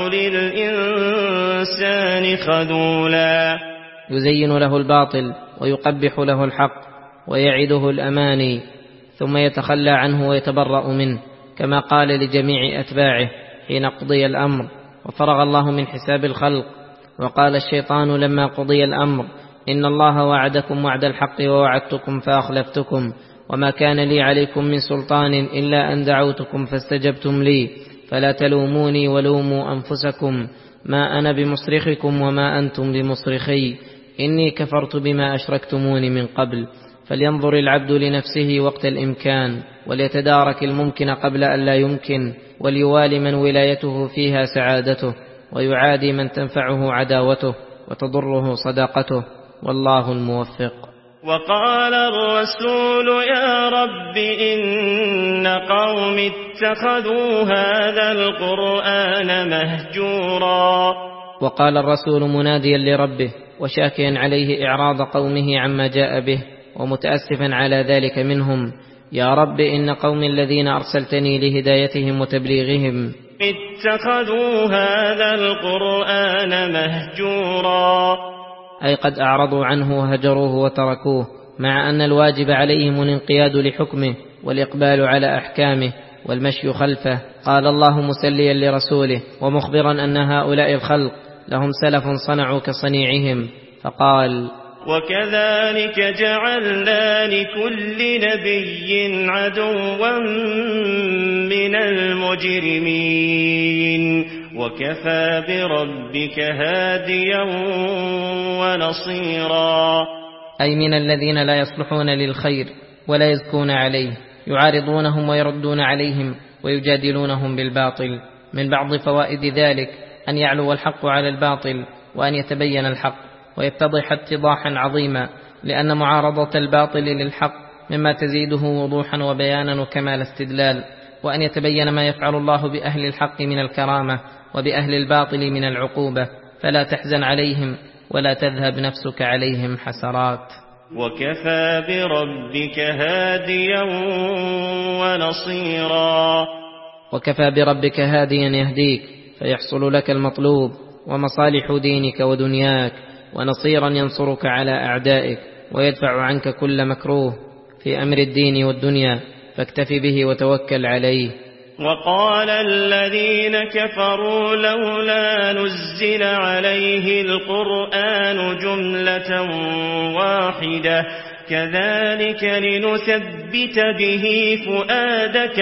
للإنسان خذولا. يزين له الباطل ويقبح له الحق ويعده الأماني ثم يتخلى عنه ويتبرأ منه، كما قال لجميع أتباعه حين قضي الأمر وفرغ الله من حساب الخلق. وقال الشيطان لما قضي الأمر: إن الله وعدكم وعد الحق ووعدتكم فأخلفتكم، وما كان لي عليكم من سلطان إلا أن دعوتكم فاستجبتم لي، فلا تلوموني ولوموا أنفسكم، ما أنا بمصرخكم وما أنتم بمصرخي، إني كفرت بما أشركتموني من قبل. فلينظر العبد لنفسه وقت الإمكان، وليتدارك الممكن قبل أن لا يمكن، وليوالي من ولايته فيها سعادته، ويعادي من تنفعه عداوته وتضره صداقته، والله الموفق. وقال الرسول: يا رب إن قوم اتخذوا هذا القرآن مهجورا. وقال الرسول مناديا لربه وشاكيا عليه إعراض قومه عما جاء به ومتأسفا على ذلك منهم: يا رب إن قوم الذين أرسلتني لهدايتهم وتبليغهم اتخذوا هذا القرآن مهجورا، أي قد أعرضوا عنه وهجروه وتركوه، مع أن الواجب عليهم الانقياد لحكمه والإقبال على أحكامه والمشي خلفه. قال الله مسليا لرسوله ومخبرا أن هؤلاء الخلق لهم سلف صنعوا كصنيعهم، فقال: وكذلك جعلنا لكل نبي عدوا من المجرمين، وكفى بربك هاديا ونصيرا. أي من الذين لا يصلحون للخير ولا يزكون عليه، يعارضونهم ويردون عليهم ويجادلونهم بالباطل. من بعض فوائد ذلك أن يعلو الحق على الباطل، وأن يتبين الحق ويتضح اتضاحا عظيما، لأن معارضة الباطل للحق مما تزيده وضوحا وبيانا وكمال استدلال، وأن يتبين ما يفعل الله بأهل الحق من الكرامة وبأهل الباطل من العقوبة، فلا تحزن عليهم ولا تذهب نفسك عليهم حسرات. وكفى بربك هاديا ونصيرا. وكفى بربك هاديا يهديك فيحصل لك المطلوب ومصالح دينك ودنياك، ونصيرا ينصرك على أعدائك ويدفع عنك كل مكروه في أمر الدين والدنيا، فاكتفي به وتوكل عليه. وقال الذين كفروا: لولا نزل عليه القرآن جملة واحدة كذلك لنثبت به فؤادك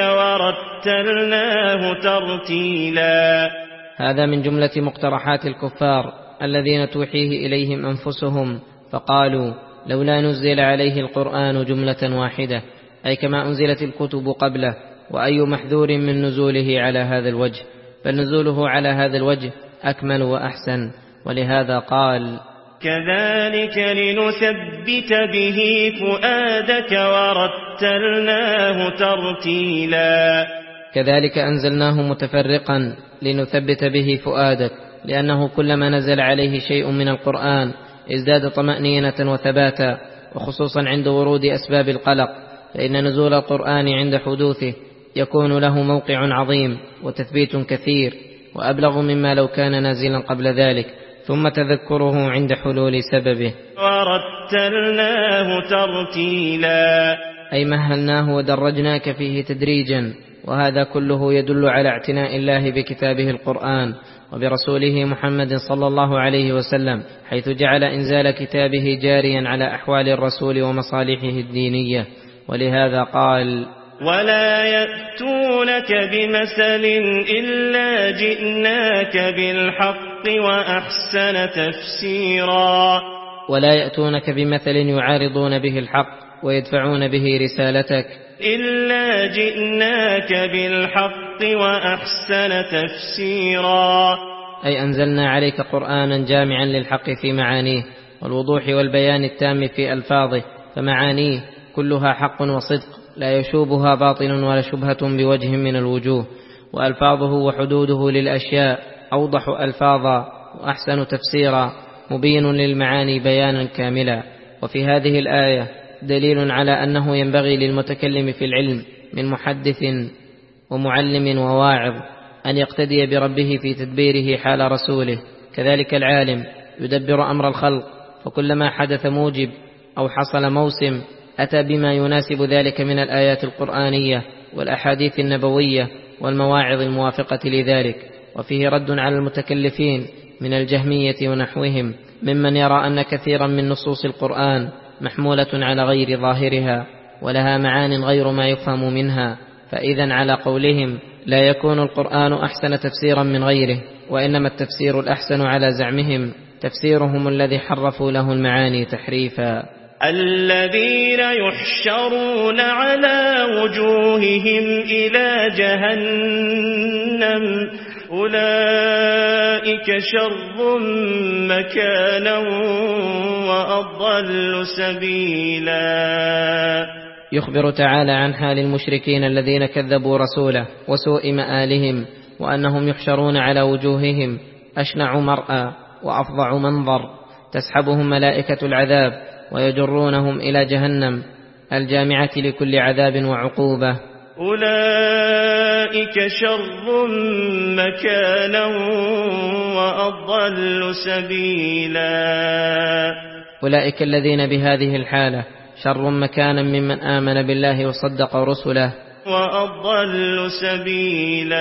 ورتلناه ترتيلا. هذا من جملة مقترحات الكفار الذين توحيه إليهم أنفسهم، فقالوا: لولا نزل عليه القرآن جملة واحدة، أي كما أنزلت الكتب قبله، وأي محذور من نزوله على هذا الوجه، فنزوله على هذا الوجه أكمل وأحسن. ولهذا قال: كذلك لنثبت به فؤادك ورتلناه ترتيلا. كذلك أنزلناه متفرقا لنثبت به فؤادك، لأنه كلما نزل عليه شيء من القرآن ازداد طمأنينة وثباتا، وخصوصا عند ورود أسباب القلق، فإن نزول القرآن عند حدوثه يكون له موقع عظيم وتثبيت كثير وأبلغ مما لو كان نازلا قبل ذلك، ثم تذكره عند حلول سببه. ورتلناه ترتيلا، أي مهلناه ودرجناك فيه تدريجا. وهذا كله يدل على اعتناء الله بكتابه القرآن وبرسوله محمد صلى الله عليه وسلم، حيث جعل إنزال كتابه جاريا على أحوال الرسول ومصالحه الدينية. ولهذا قال: ولا يأتونك بمثل إلا جئناك بالحق وأحسن تفسيرا. ولا يأتونك بمثل يعارضون به الحق ويدفعون به رسالتك إلا جئناك بالحق وأحسن تفسيرا، أي أنزلنا عليك قرآنا جامعا للحق في معانيه والوضوح والبيان التام في ألفاظه، فمعانيه كلها حق وصدق لا يشوبها باطل ولا شبهة بوجه من الوجوه، وألفاظه وحدوده للأشياء أوضح ألفاظا وأحسن تفسيرا، مبين للمعاني بيانا كاملا. وفي هذه الآية دليل على أنه ينبغي للمتكلم في العلم من محدث ومعلم وواعظ أن يقتدي بربه في تدبيره حال رسوله. كذلك العالم يدبر أمر الخلق، فكلما حدث موجب أو حصل موسم أتى بما يناسب ذلك من الآيات القرآنية والأحاديث النبوية والمواعظ الموافقة لذلك. وفيه رد على المتكلفين من الجهمية ونحوهم ممن يرى أن كثيرا من نصوص القرآن محمولة على غير ظاهرها ولها معان غير ما يفهم منها، فإذا على قولهم لا يكون القرآن أحسن تفسيرا من غيره، وإنما التفسير الأحسن على زعمهم تفسيرهم الذي حرفوا له المعاني تحريفا. الذين يحشرون على وجوههم إلى جهنم أولئك شر مكانا وأضل سبيلا. يخبر تعالى عن حال المشركين الذين كذبوا رسوله وسوء مآلهم، وأنهم يحشرون على وجوههم أشنع مرأى وأفظع منظر، تسحبهم ملائكة العذاب ويجرونهم إلى جهنم الجامعة لكل عذاب وعقوبة. أولئك شر مكانا وأضل سبيلا. أولئك الذين بهذه الحالة شر مكانا ممن آمن بالله وصدق رسله وأضل سبيلا.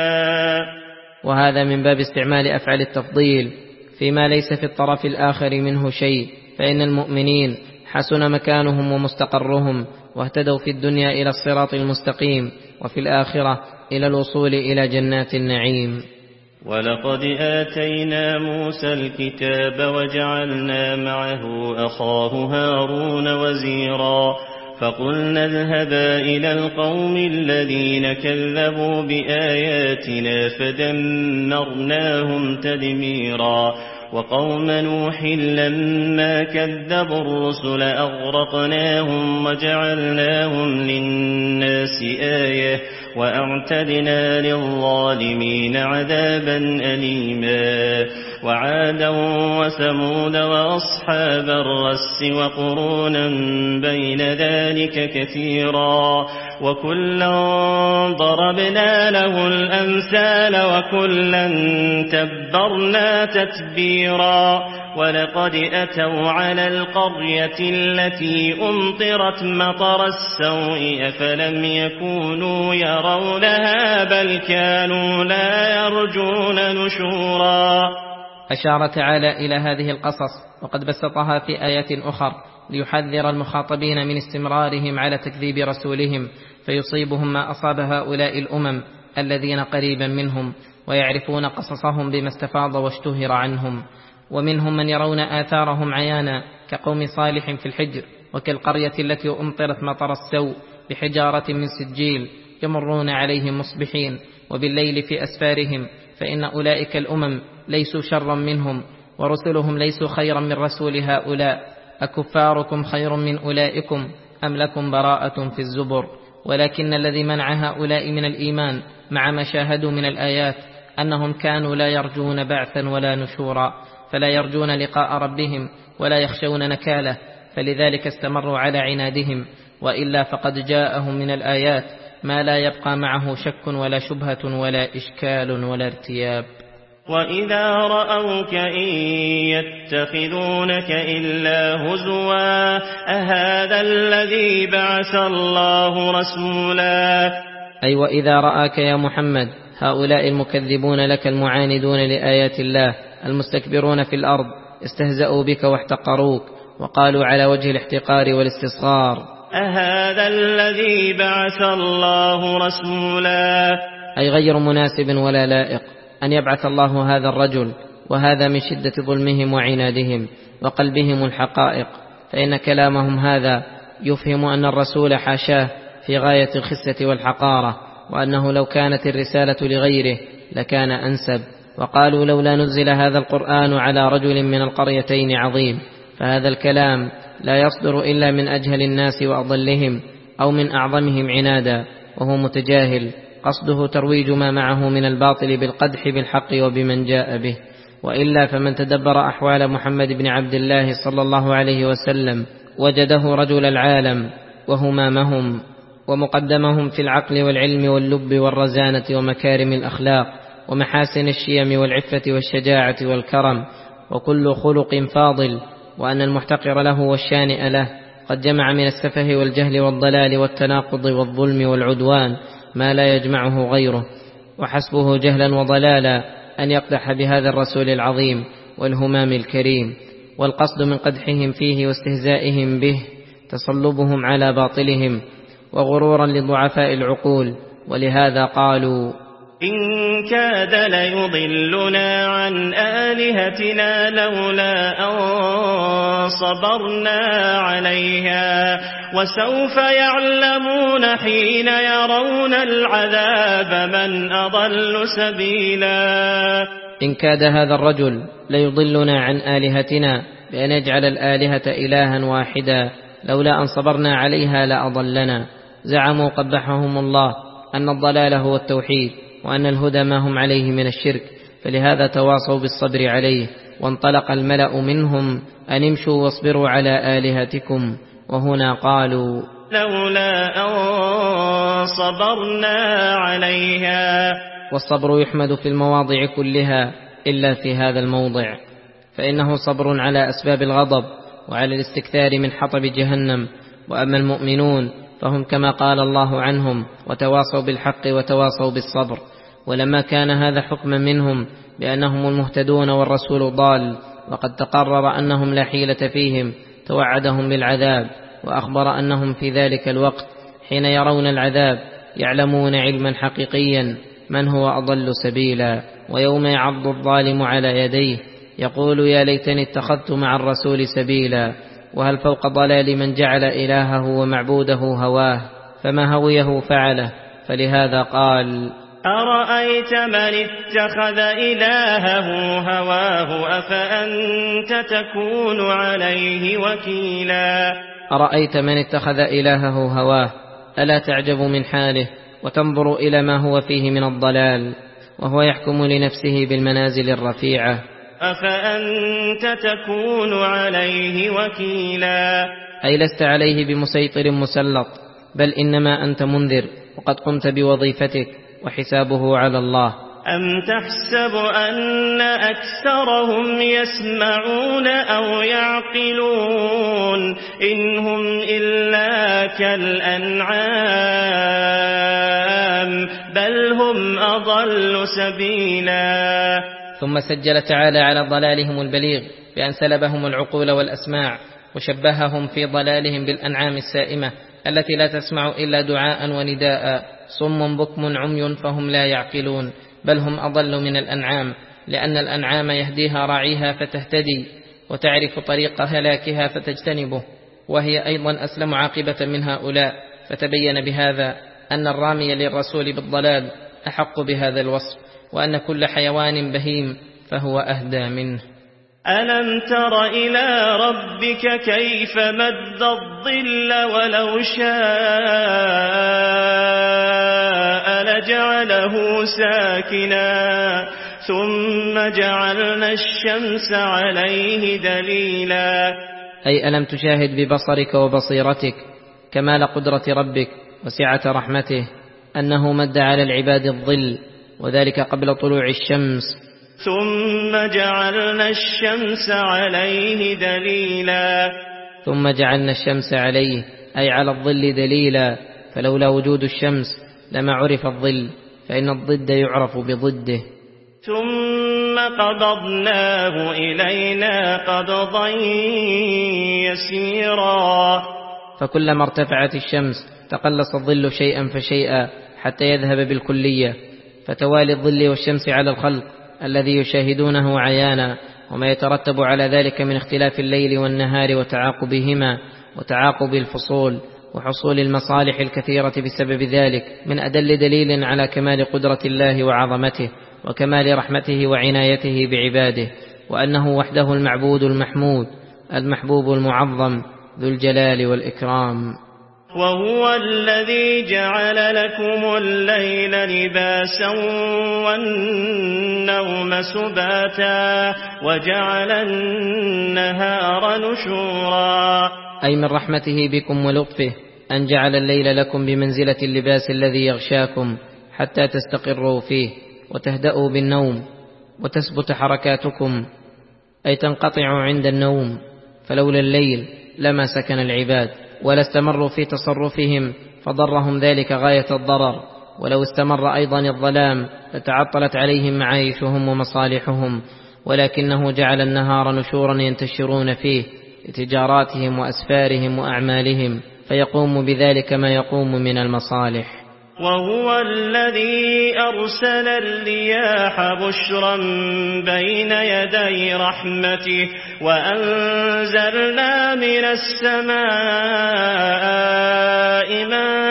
وهذا من باب استعمال أفعال التفضيل فيما ليس في الطرف الآخر منه شيء، فإن المؤمنين حسن مكانهم ومستقرهم واهتدوا في الدنيا إلى الصراط المستقيم، وفي الآخرة إلى الوصول إلى جنات النعيم. ولقد آتينا موسى الكتاب وجعلنا معه أخاه هارون وزيرا، فقلنا اذهبا إلى القوم الذين كذبوا بآياتنا فدمرناهم تدميرا. وقوم نوح لما كذبوا الرسل أغرقناهم وجعلناهم للناس آية وأعتدنا للظالمين عذابا أليما. وعادا وثمود وأصحاب الرس وقرونا بين ذلك كثيرا، وكلا ضربنا له الأمثال وكلا تبرنا تتبيرا. ولقد أتوا على القرية التي أمطرت مطر السوء أفلم يكونوا يرونها بل كانوا لا يرجون نشورا. أشار تعالى إلى هذه القصص وقد بسطها في آيات أخر ليحذر المخاطبين من استمرارهم على تكذيب رسولهم، فيصيبهم ما أصاب هؤلاء الأمم الذين قريبا منهم ويعرفون قصصهم بما استفاض واشتهر عنهم. ومنهم من يرون آثارهم عيانا كقوم صالح في الحجر، وكالقرية التي أمطرت مطر السوء بحجارة من سجيل يمرون عليهم مصبحين وبالليل في أسفارهم، فإن أولئك الأمم ليسوا شرا منهم، ورسلهم ليسوا خيرا من رسول هؤلاء. أكفاركم خير من أولئكم أم لكم براءة في الزبر؟ ولكن الذي منع هؤلاء من الإيمان مع ما شاهدوا من الآيات أنهم كانوا لا يرجون بعثا ولا نشورا، فلا يرجون لقاء ربهم ولا يخشون نكاله، فلذلك استمروا على عنادهم، وإلا فقد جاءهم من الآيات ما لا يبقى معه شك ولا شبهة ولا إشكال ولا ارتياب. وإذا رأوك إن يتخذونك إلا هزوا أهذا الذي بعث الله رسولا. أي وإذا رآك يا محمد هؤلاء المكذبون لك المعاندون لآيات الله المستكبرون في الأرض استهزأوا بك واحتقروك وقالوا على وجه الاحتقار والاستصغار أهذا الذي بعث الله رسولا، أي غير مناسب ولا لائق أن يبعث الله هذا الرجل، وهذا من شدة ظلمهم وعنادهم وقلبهم الحقائق، فإن كلامهم هذا يفهم أن الرسول حاشاه في غاية الخسة والحقارة، وأنه لو كانت الرسالة لغيره لكان أنسب. وقالوا لولا نزل هذا القرآن على رجل من القريتين عظيم، فهذا الكلام لا يصدر إلا من أجهل الناس وأضلهم أو من أعظمهم عنادا، وهو متجاهل قصده ترويج ما معه من الباطل بالقدح بالحق وبمن جاء به. وإلا فمن تدبر أحوال محمد بن عبد الله صلى الله عليه وسلم وجده رجل العالم وهمامهم ومقدمهم في العقل والعلم واللب والرزانة ومكارم الأخلاق ومحاسن الشيم والعفة والشجاعة والكرم وكل خلق فاضل، وأن المحتقر له والشانئ له قد جمع من السفه والجهل والضلال والتناقض والظلم والعدوان ما لا يجمعه غيره، وحسبه جهلا وضلالا أن يقدح بهذا الرسول العظيم والهمام الكريم. والقصد من قدحهم فيه واستهزائهم به تصلبهم على باطلهم وغرورا لضعفاء العقول، ولهذا قالوا: إن كاد ليضلنا عن آلهتنا لولا أن صبرنا عليها وسوف يعلمون حين يرون العذاب من أضل سبيلا. إن كاد هذا الرجل ليضلنا عن آلهتنا بأن يجعل الآلهة إلها واحدا لولا أن صبرنا عليها لأضلنا. زعموا قبحهم الله أن الضلال هو التوحيد، وأن الهدى ما هم عليه من الشرك، فلهذا تواصوا بالصبر عليه. وانطلق الملأ منهم أن امشوا واصبروا على آلهتكم، وهنا قالوا: لولا أن صبرنا عليها. والصبر يحمد في المواضع كلها إلا في هذا الموضع، فإنه صبر على أسباب الغضب وعلى الاستكثار من حطب جهنم. وأما المؤمنون فهم كما قال الله عنهم: وتواصوا بالحق وتواصوا بالصبر. ولما كان هذا حكما منهم بأنهم المهتدون والرسول ضال، وقد تقرر أنهم لا حيلة فيهم، توعدهم بالعذاب، وأخبر أنهم في ذلك الوقت حين يرون العذاب يعلمون علما حقيقيا من هو أضل سبيلا. ويوم يعض الظالم على يديه يقول: يا ليتني اتخذت مع الرسول سبيلا. وهل فوق ضلال من جعل إلهه ومعبوده هواه، فما هويه فعله. فلهذا قال: أرأيت من اتخذ إلهه هواه أفأنت تكون عليه وكيلا. أرأيت من اتخذ إلهه هواه، ألا تعجب من حاله وتنظر إلى ما هو فيه من الضلال، وهو يحكم لنفسه بالمنازل الرفيعة. أفأنت تكون عليه وكيلا، أي لست عليه بمسيطر مسلط، بل إنما أنت منذر، وقد قمت بوظيفتك، وحسابه على الله. أم تحسب أن أكثرهم يسمعون أو يعقلون إن هم إلا كالأنعام بل هم أضل سبيلا. ثم سجل تعالى على ضلالهم البليغ بأن سلبهم العقول والأسماع، وشبههم في ضلالهم بالأنعام السائمة التي لا تسمع إلا دعاء ونداء، صم بكم عمي فهم لا يعقلون، بل هم أضل من الأنعام، لأن الأنعام يهديها راعيها فتهتدي، وتعرف طريق هلاكها فتجتنبه، وهي أيضا أسلم عاقبة من هؤلاء. فتبين بهذا أن الرامي للرسول بالضلال أحق بهذا الوصف، وأن كل حيوان بهيم فهو أهدى منه. ألم تر إلى ربك كيف مد الظل ولو شاء لجعله ساكنا ثم جعلنا الشمس عليه دليلا. أي ألم تشاهد ببصرك وبصيرتك كمال قدرة ربك وسعة رحمته أنه مد على العباد الظل، وذلك قبل طلوع الشمس. ثم جعلنا الشمس عليه دليلا. ثم جعلنا الشمس عليه أي على الظل دليلا، فلولا وجود الشمس لما عرف الظل، فإن الضد يعرف بضده. ثم قبضناه إلينا قبضا يسيرا. فكلما ارتفعت الشمس تقلص الظل شيئا فشيئا حتى يذهب بالكلية. فتوالي الظل والشمس على الخلق الذي يشاهدونه عيانا، وما يترتب على ذلك من اختلاف الليل والنهار وتعاقبهما وتعاقب الفصول وحصول المصالح الكثيرة بسبب ذلك، من أدل دليل على كمال قدرة الله وعظمته وكمال رحمته وعنايته بعباده، وأنه وحده المعبود المحمود المحبوب المعظم ذو الجلال والإكرام. وهو الذي جعل لكم الليل لباسا والنوم سباتا وجعل النهار نشورا. أي من رحمته بكم ولطفه أن جعل الليل لكم بمنزلة اللباس الذي يغشاكم حتى تستقروا فيه وتهدأوا بالنوم وتثبت حركاتكم، أي تنقطع عند النوم، فلولا الليل لما سكن العباد ولا استمروا في تصرفهم فضرهم ذلك غاية الضرر، ولو استمر أيضا الظلام لتعطلت عليهم معايشهم ومصالحهم، ولكنه جعل النهار نشورا ينتشرون فيه لتجاراتهم وأسفارهم وأعمالهم، فيقوم بذلك ما يقوم من المصالح. وهو الذي أرسل الرياح بشرا بين يدي رحمته وأنزلنا من السماء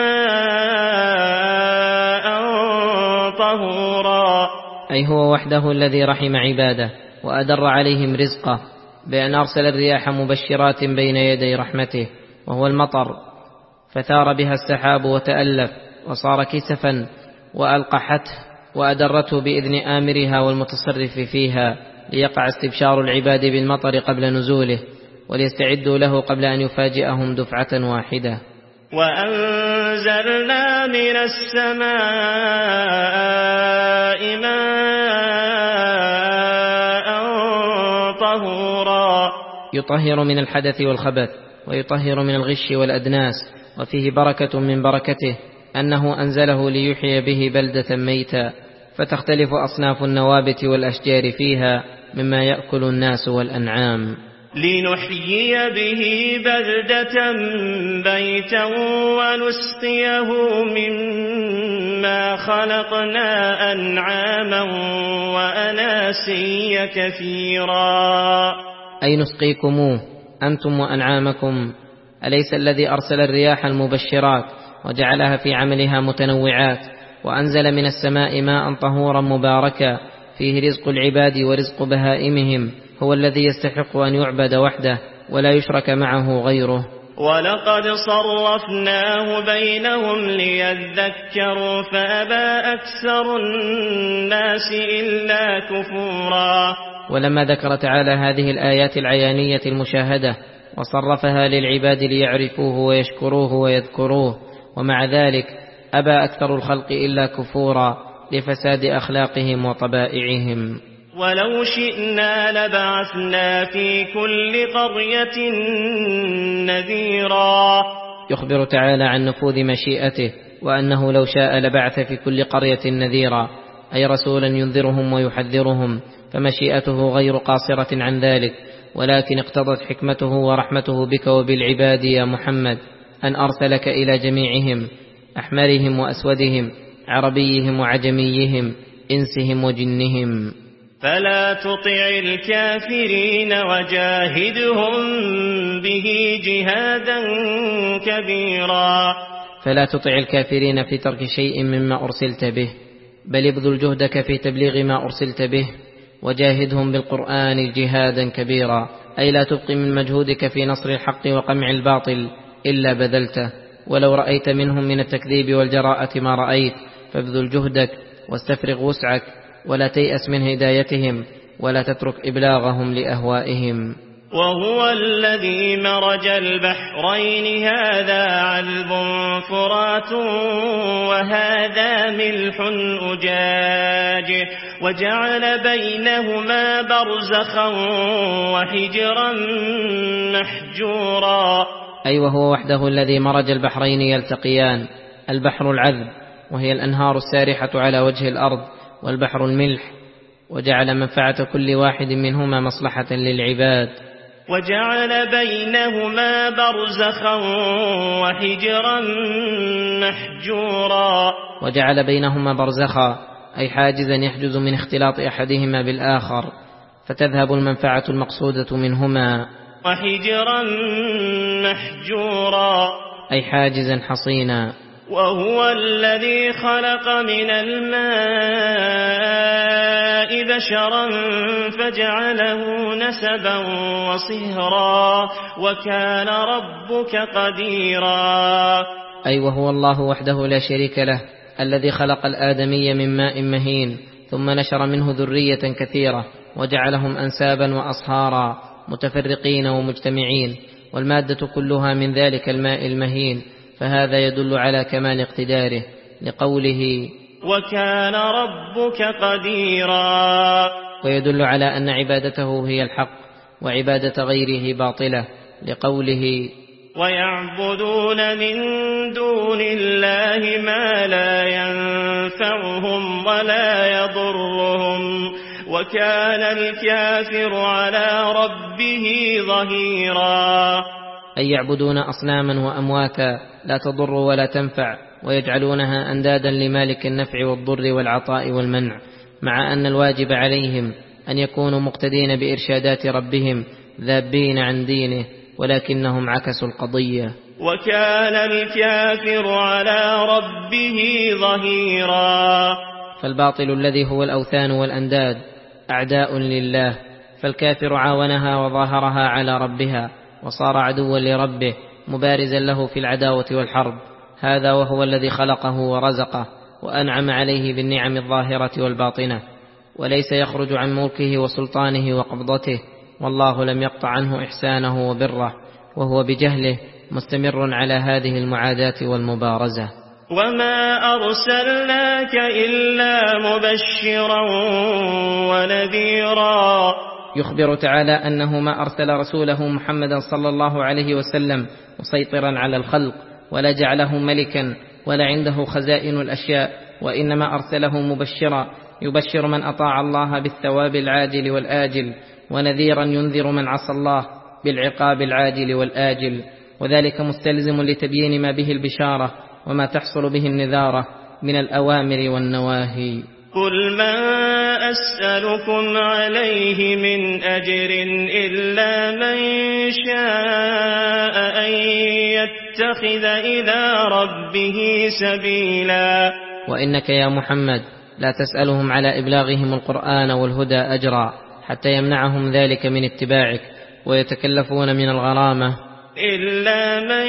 ماء طهورا. أي هو وحده الذي رحم عباده وأدر عليهم رزقه بأن أرسل الرياح مبشرات بين يدي رحمته، وهو المطر، فثار بها السحاب وتألف وصار كسفا وألقحته وأدرته بإذن آمرها والمتصرف فيها، ليقع استبشار العباد بالمطر قبل نزوله وليستعدوا له قبل أن يفاجئهم دفعة واحدة. وأنزلنا من السماء ماء طهورا. يطهر من الحدث والخبث ويطهر من الغش والأدناس، وفيه بركة من بركته أنه أنزله ليحيي به بلدة ميتا، فتختلف أصناف النوابت والأشجار فيها مما يأكل الناس والأنعام، لنحيي به بلدة ميتا ونسقيه مما خلقنا أنعاما وأناسيا كثيرا. أي نسقيكموه أنتم وأنعامكم. أليس الذي أرسل الرياح المبشرات وجعلها في عملها متنوعات وأنزل من السماء ماء طهورا مباركا فيه رزق العباد ورزق بهائمهم هو الذي يستحق أن يعبد وحده ولا يشرك معه غيره؟ ولقد صرفناه بينهم ليذكروا فأبى أكثر الناس إلا كفورا. ولما ذكر تعالى هذه الآيات العيانية المشاهدة وصرفها للعباد ليعرفوه ويشكروه ويذكروه، ومع ذلك أبى أكثر الخلق إلا كفورا لفساد أخلاقهم وطبائعهم. ولو شئنا لبعثنا في كل قرية نذيرا. يخبر تعالى عن نفوذ مشيئته وأنه لو شاء لبعث في كل قرية نذيرا، أي رسولا ينذرهم ويحذرهم، فمشيئته غير قاصرة عن ذلك، ولكن اقتضت حكمته ورحمته بك وبالعباد يا محمد أن أرسلك إلى جميعهم، أحمرهم وأسودهم، عربيهم وعجميهم، إنسهم وجنهم. فلا تطع الكافرين وجاهدهم به جهادا كبيرا. فلا تطع الكافرين في ترك شيء مما أرسلت به، بل ابذل جهدك في تبليغ ما أرسلت به، وجاهدهم بالقرآن جهادا كبيرا، أي لا تبقي من مجهودك في نصر الحق وقمع الباطل إلا بذلته، ولو رأيت منهم من التكذيب والجراءة ما رأيت، فابذل جهدك واستفرغ وسعك، ولا تيأس من هدايتهم، ولا تترك إبلاغهم لأهوائهم. وهو الذي مرج البحرين هذا عذب فرات وهذا ملح أجاج وجعل بينهما برزخا وحجرا محجورا. أي وهو وحده الذي مرج البحرين يلتقيان، البحر العذب وهي الأنهار السارحة على وجه الأرض، والبحر الملح، وجعل منفعة كل واحد منهما مصلحة للعباد. وجعل بينهما برزخا وحجرا محجورا. وجعل بينهما برزخا أي حاجزا يحجز من اختلاط أحدهما بالآخر، فتذهب المنفعة المقصودة منهما. وحجرا محجورا أي حاجزا حصينا. وهو الذي خلق من الماء بشرا فجعله نسبا وصهرا وكان ربك قديرا. أي وهو الله وحده لا شريك له، الذي خلق الآدمي من ماء مهين ثم نشر منه ذرية كثيرة وجعلهم أنسابا وأصهارا متفرقين ومجتمعين، والمادة كلها من ذلك الماء المهين، فهذا يدل على كمال اقتداره لقوله وكان ربك قديرا، ويدل على أن عبادته هي الحق وعبادة غيره باطلة لقوله ويعبدون من دون الله ما لا ينفعهم ولا يضرهم وكان الكافر على ربه ظهيرا. أي يعبدون أصناما وأمواتا لا تضر ولا تنفع ويجعلونها أندادا لمالك النفع والضر والعطاء والمنع، مع أن الواجب عليهم أن يكونوا مقتدين بإرشادات ربهم ذابين عن دينه، ولكنهم عكسوا القضية. وكان الكافر على ربه ظهيرا، فالباطل الذي هو الأوثان والأنداد أعداء لله، فالكافر عاونها وظاهرها على ربها وصار عدوا لربه مبارزا له في العداوة والحرب، هذا وهو الذي خلقه ورزقه وأنعم عليه بالنعم الظاهرة والباطنة، وليس يخرج عن ملكه وسلطانه وقبضته، والله لم يقطع عنه إحسانه وبره، وهو بجهله مستمر على هذه المعاداة والمبارزة. وما أرسلناك إلا مبشرا ونذيرا. يخبر تعالى أنه ما أرسل رسوله محمدا صلى الله عليه وسلم مسيطرا على الخلق، ولا جعله ملكا ولا عنده خزائن الأشياء، وإنما أرسله مبشرا يبشر من أطاع الله بالثواب العاجل والآجل، ونذيرا ينذر من عصى الله بالعقاب العاجل والآجل، وذلك مستلزم لتبيين ما به البشارة وما تحصل به النذارة من الأوامر والنواهي. قل ما أسألكم عليه من أجر إلا من شاء أن يتخذ إلى ربه سبيلا. وإنك يا محمد لا تسألهم على إبلاغهم القرآن والهدى أجرا حتى يمنعهم ذلك من اتباعك ويتكلفون من الغرامة، إلا من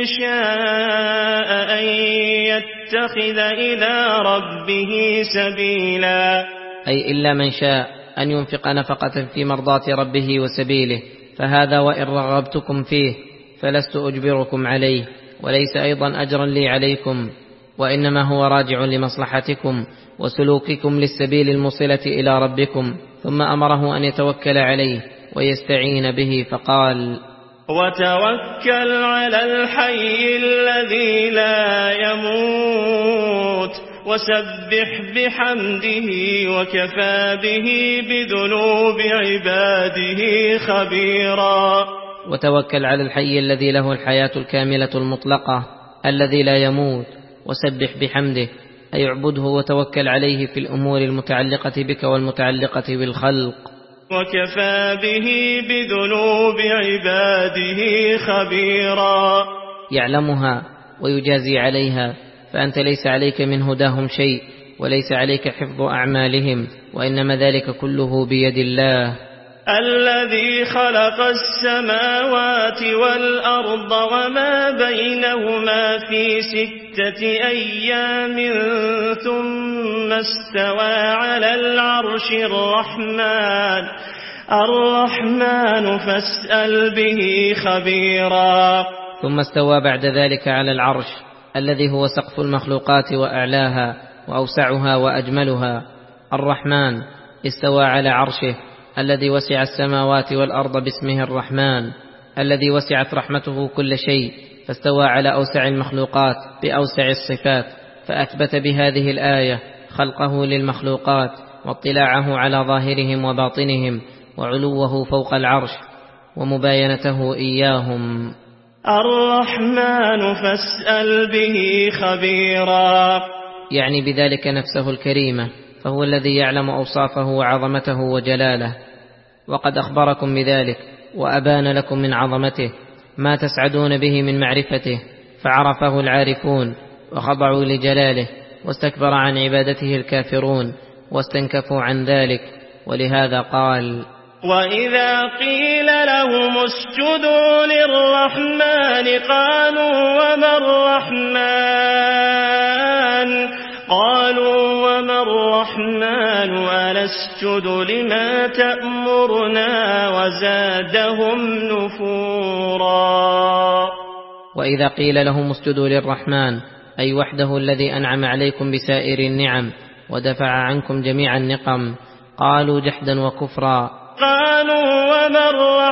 شاء أن يتخذ إلى ربه سبيلا، أي إلا من شاء أن ينفق نفقة في مرضاة ربه وسبيله، فهذا وإن رغبتكم فيه فلست أجبركم عليه، وليس أيضا أجرا لي عليكم، وإنما هو راجع لمصلحتكم وسلوككم للسبيل الموصلة إلى ربكم. ثم أمره أن يتوكل عليه ويستعين به فقال وتوكل على الحي الذي لا يموت وسبح بحمده وكفى به بذنوب عباده خبيرا. وتوكل على الحي الذي له الحياة الكاملة المطلقة الذي لا يموت، وسبح بحمده أي اعبده وتوكل عليه في الأمور المتعلقة بك والمتعلقة بالخلق. وكفى به بذنوب عباده خبيرا، يعلمها ويجازي عليها، فأنت ليس عليك من هداهم شيء وليس عليك حفظ أعمالهم، وإنما ذلك كله بيد الله. الذي خلق السماوات والأرض وما بينهما في ستة أيام ثم استوى على العرش الرحمن الرحمن فاسأل به خبيرا. ثم استوى بعد ذلك على العرش الذي هو سقف المخلوقات وأعلاها وأوسعها وأجملها. الرحمن استوى على عرشه الذي وسع السماوات والأرض باسمه الرحمن، الذي وسعت رحمته كل شيء، فاستوى على أوسع المخلوقات بأوسع الصفات، فأثبت بهذه الآية خلقه للمخلوقات واطلاعه على ظاهرهم وباطنهم وعلوه فوق العرش ومباينته إياهم. الرحمن فاسأل به خبيرا، يعني بذلك نفسه الكريمة، فهو الذي يعلم أوصافه وعظمته وجلاله، وقد أخبركم بذلك وأبان لكم من عظمته ما تسعدون به من معرفته، فعرفه العارفون وخضعوا لجلاله، واستكبر عن عبادته الكافرون واستنكفوا عن ذلك، ولهذا قال وإذا قيل لهم اسجدوا للرحمن قالوا وما الرحمن قالوا وما الرحمن أنسجد لما تأمرنا وزادهم نفورا. وإذا قيل لهم اسجدوا للرحمن أي وحده الذي أنعم عليكم بسائر النعم ودفع عنكم جميع النقم قالوا جحدا وكفرا. قالوا وما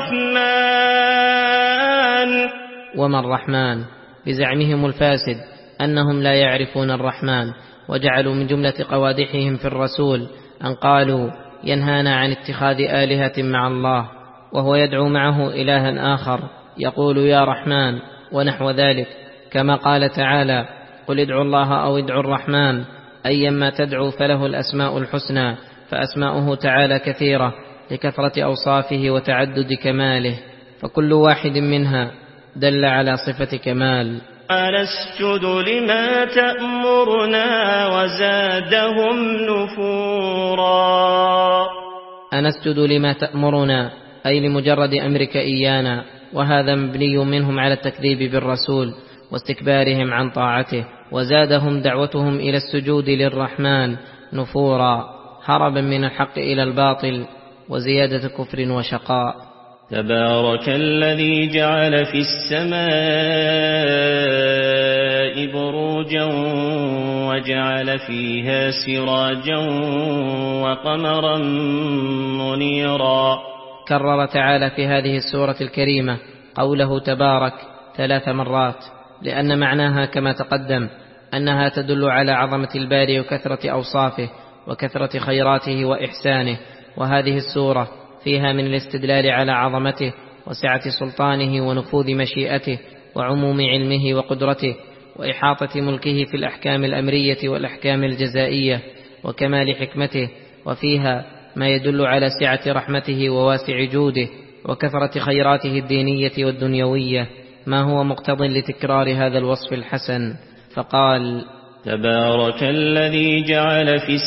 الرحمن وما الرحمن بزعمهم الفاسد أنهم لا يعرفون الرحمن، وجعلوا من جملة قوادحهم في الرسول أن قالوا ينهانا عن اتخاذ آلهة مع الله، وهو يدعو معه إلها آخر يقول يا رحمن ونحو ذلك، كما قال تعالى قل ادعوا الله أو ادعوا الرحمن أيما تدعو فله الأسماء الحسنى، فأسماؤه تعالى كثيرة لكثرة أوصافه وتعدد كماله، فكل واحد منها دل على صفة كمال. أنسجد لما تأمرنا وزادهم نفورا. أنسجد لما تأمرنا أي لمجرد أمرك إيانا، وهذا مبني منهم على التكذيب بالرسول واستكبارهم عن طاعته، وزادهم دعوتهم إلى السجود للرحمن نفورا هربا من الحق إلى الباطل وزيادة كفر وشقاء. تبارك الذي جعل في السماء بروجا وجعل فيها سراجا وقمرا منيرا. كرر تعالى في هذه السورة الكريمة قوله تبارك ثلاث مرات، لأن معناها كما تقدم أنها تدل على عظمة الباري وكثرة أوصافه وكثرة خيراته وإحسانه، وهذه السورة فيها من الاستدلال على عظمته وسعة سلطانه ونفوذ مشيئته وعموم علمه وقدرته وإحاطة ملكه في الأحكام الأمرية والأحكام الجزائية وكمال حكمته، وفيها ما يدل على سعة رحمته وواسع جوده وكثرة خيراته الدينية والدنيوية، ما هو مقتض لتكرار هذا الوصف الحسن، فقال تبارك الذي جعل في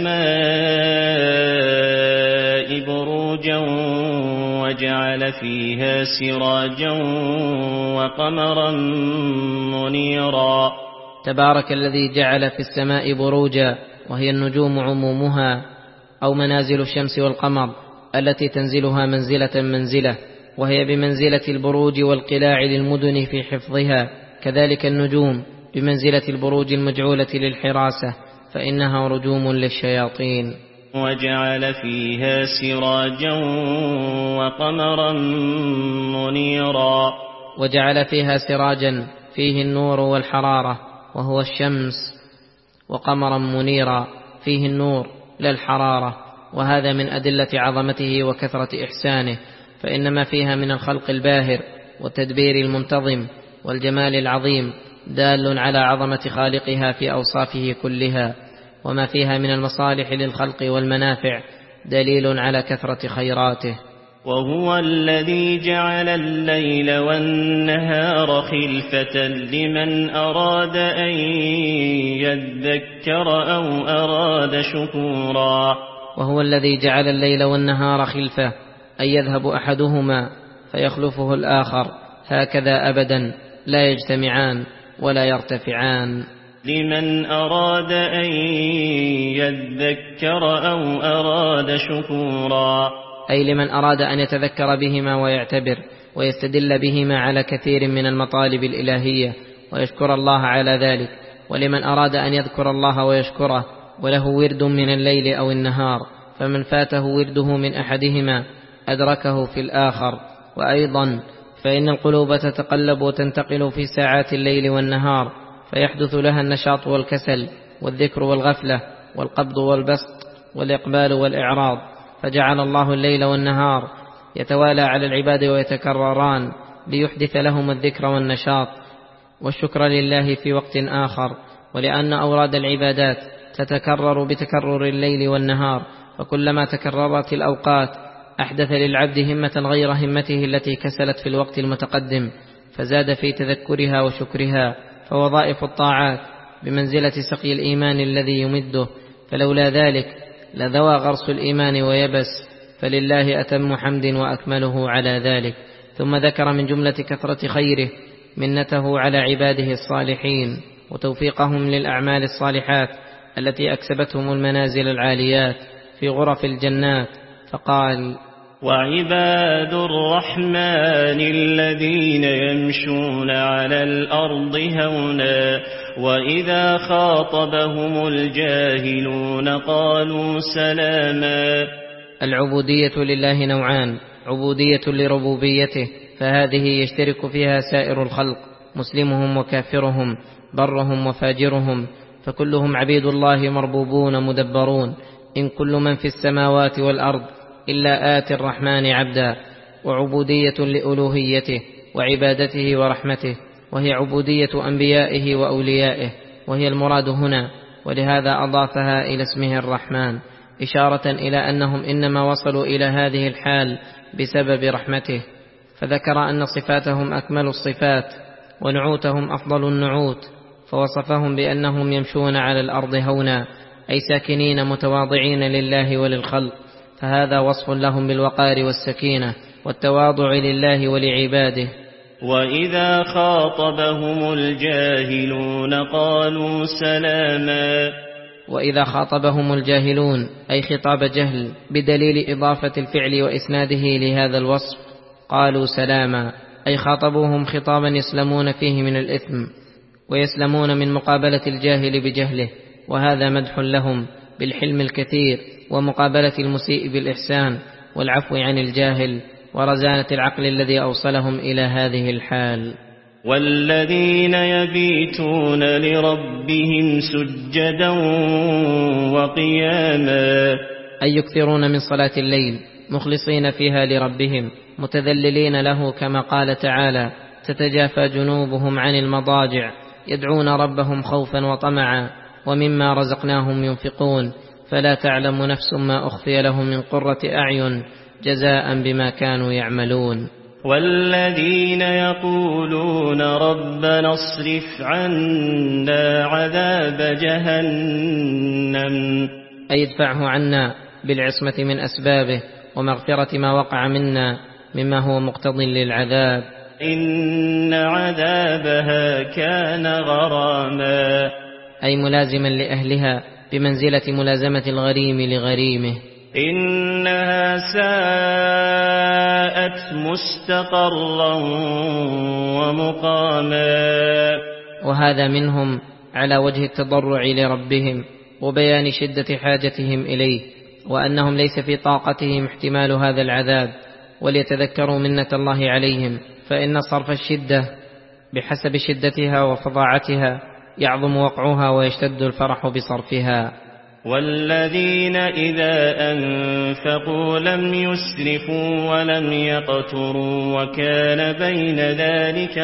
السماء بروجا وجعل فيها سراجا وقمرا منيرا. تبارك الذي جعل في السماء بروجا، وهي النجوم عمومها أو منازل الشمس والقمر التي تنزلها منزلة منزلة، وهي بمنزلة البروج والقلاع للمدن في حفظها، كذلك النجوم بمنزلة البروج المجعولة للحراسة فإنها رجوم للشياطين. وجعل فيها سراجا وقمرا منيرا. وجعل فيها سراجا فيه النور والحرارة وهو الشمس، وقمرا منيرا فيه النور لا الحرارة، وهذا من أدلة عظمته وكثرة إحسانه، فإنما فيها من الخلق الباهر والتدبير المنتظم والجمال العظيم دال على عظمة خالقها في أوصافه كلها، وما فيها من المصالح للخلق والمنافع دليل على كثرة خيراته. وهو الذي جعل الليل والنهار خلفة لمن أراد أن يذكر أو أراد شكورا. وهو الذي جعل الليل والنهار خلفة أي يذهب أحدهما فيخلفه الآخر، هكذا أبدا لا يجتمعان ولا يرتفعان. لمن أراد أن يذكر أو أراد شكورا، أي لمن أراد أن يتذكر بهما ويعتبر ويستدل بهما على كثير من المطالب الإلهية ويشكر الله على ذلك، ولمن أراد أن يذكر الله ويشكره وله ورد من الليل أو النهار، فمن فاته ورده من أحدهما أدركه في الآخر. وأيضا فإن القلوب تتقلب وتنتقل في ساعات الليل والنهار، فيحدث لها النشاط والكسل والذكر والغفلة والقبض والبسط والإقبال والإعراض، فجعل الله الليل والنهار يتوالى على العباد ويتكرران ليحدث لهم الذكر والنشاط والشكر لله في وقت آخر، ولأن أوراد العبادات تتكرر بتكرر الليل والنهار، فكلما تكررت الأوقات أحدث للعبد همة غير همته التي كسلت في الوقت المتقدم، فزاد في تذكرها وشكرها. فوظائف الطاعات بمنزلة سقي الإيمان الذي يمده، فلولا ذلك لذوى غرس الإيمان ويبس، فلله أتم حمد وأكمله على ذلك. ثم ذكر من جملة كثرة خيره منته على عباده الصالحين وتوفيقهم للأعمال الصالحات التي أكسبتهم المنازل العاليات في غرف الجنات، فقال وعباد الرحمن الذين يمشون على الأرض هونا وإذا خاطبهم الجاهلون قالوا سلاما. العبودية لله نوعان: عبودية لربوبيته، فهذه يشترك فيها سائر الخلق، مسلمهم وكافرهم، برهم وفاجرهم، فكلهم عبيد الله مربوبون مدبرون، إن كل من في السماوات والأرض إلا آتي الرحمن عبدا. وعبودية لألوهيته وعبادته ورحمته، وهي عبودية أنبيائه وأوليائه، وهي المراد هنا، ولهذا أضافها إلى اسمه الرحمن، إشارة إلى أنهم إنما وصلوا إلى هذه الحال بسبب رحمته. فذكر أن صفاتهم أكمل الصفات ونعوتهم أفضل النعوت، فوصفهم بأنهم يمشون على الأرض هونا، أي ساكنين متواضعين لله وللخلق، فهذا وصف لهم بالوقار والسكينة والتواضع لله ولعباده. وإذا خاطبهم الجاهلون قالوا سلاما. وإذا خاطبهم الجاهلون أي خطاب جهل بدليل إضافة الفعل وإسناده لهذا الوصف قالوا سلاما، أي خاطبوهم خطابا يسلمون فيه من الإثم ويسلمون من مقابلة الجاهل بجهله، وهذا مدح لهم بالحلم الكثير ومقابلة المسيء بالإحسان والعفو عن الجاهل ورزانة العقل الذي أوصلهم إلى هذه الحال. والذين يبيتون لربهم سجدا وقياما، أي يكثرون من صلاة الليل مخلصين فيها لربهم متذللين له، كما قال تعالى: تتجافى جنوبهم عن المضاجع يدعون ربهم خوفا وطمعا ومما رزقناهم ينفقون فلا تعلم نفس ما أخفي لهم من قرة أعين جزاء بما كانوا يعملون. والذين يقولون ربنا اصرف عنا عذاب جهنم، أي ادفعه عنا بالعصمة من أسبابه ومغفرة ما وقع منا مما هو مقتض للعذاب. إن عذابها كان غراما، أي ملازما لأهلها بمنزلة ملازمة الغريم لغريمه. إنها ساءت مستقرا ومقاما، وهذا منهم على وجه التضرع لربهم وبيان شدة حاجتهم إليه، وأنهم ليس في طاقتهم احتمال هذا العذاب، وليتذكروا منة الله عليهم، فإن صرف الشدة بحسب شدتها وفظاعتها يعظم وقعها ويشتد الفرح بصرفها. والذين إذا أنفقوا لم يسرفوا ولم يقتروا وكان بين ذلك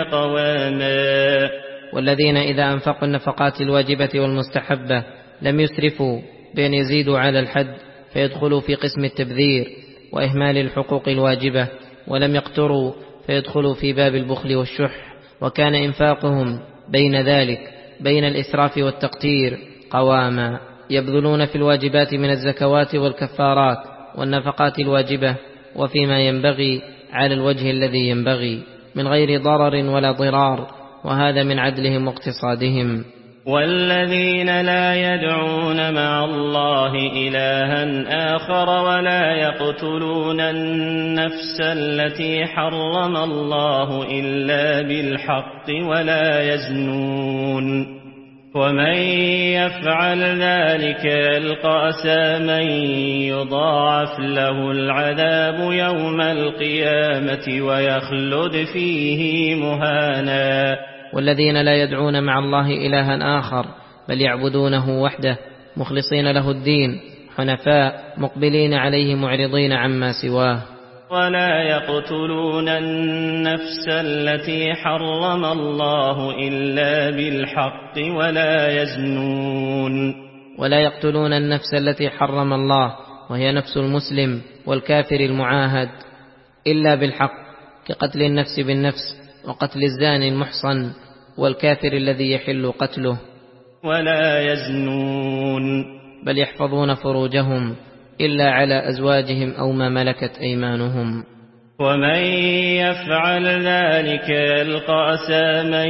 قواما، والذين إذا أنفقوا النفقات الواجبة والمستحبة لم يسرفوا بأن يزيدوا على الحد فيدخلوا في قسم التبذير وإهمال الحقوق الواجبة، ولم يقتروا فيدخلوا في باب البخل والشح، وكان إنفاقهم بين ذلك بين الإسراف والتقتير قواما، يبذلون في الواجبات من الزكوات والكفارات والنفقات الواجبة وفيما ينبغي على الوجه الذي ينبغي من غير ضرر ولا ضرار، وهذا من عدلهم واقتصادهم. والذين لا يدعون مع الله إلها آخر ولا يقتلون النفس التي حرم الله إلا بالحق ولا يزنون، ومن يفعل ذلك يلقى أثاما يضاعف له العذاب يوم القيامة ويخلد فيه مهانا. والذين لا يدعون مع الله إلها آخر بل يعبدونه وحده مخلصين له الدين حنفاء مقبلين عليه معرضين عما سواه. ولا يقتلون النفس التي حرم الله إلا بالحق ولا يزنون، ولا يقتلون النفس التي حرم الله وهي نفس المسلم والكافر المعاهد إلا بالحق، كقتل النفس بالنفس وقتل الزاني المحصن والكافر الذي يحل قتله. ولا يزنون، بل يحفظون فروجهم إلا على أزواجهم أو ما ملكت أيمانهم. ومن يفعل ذلك يلقى أثاما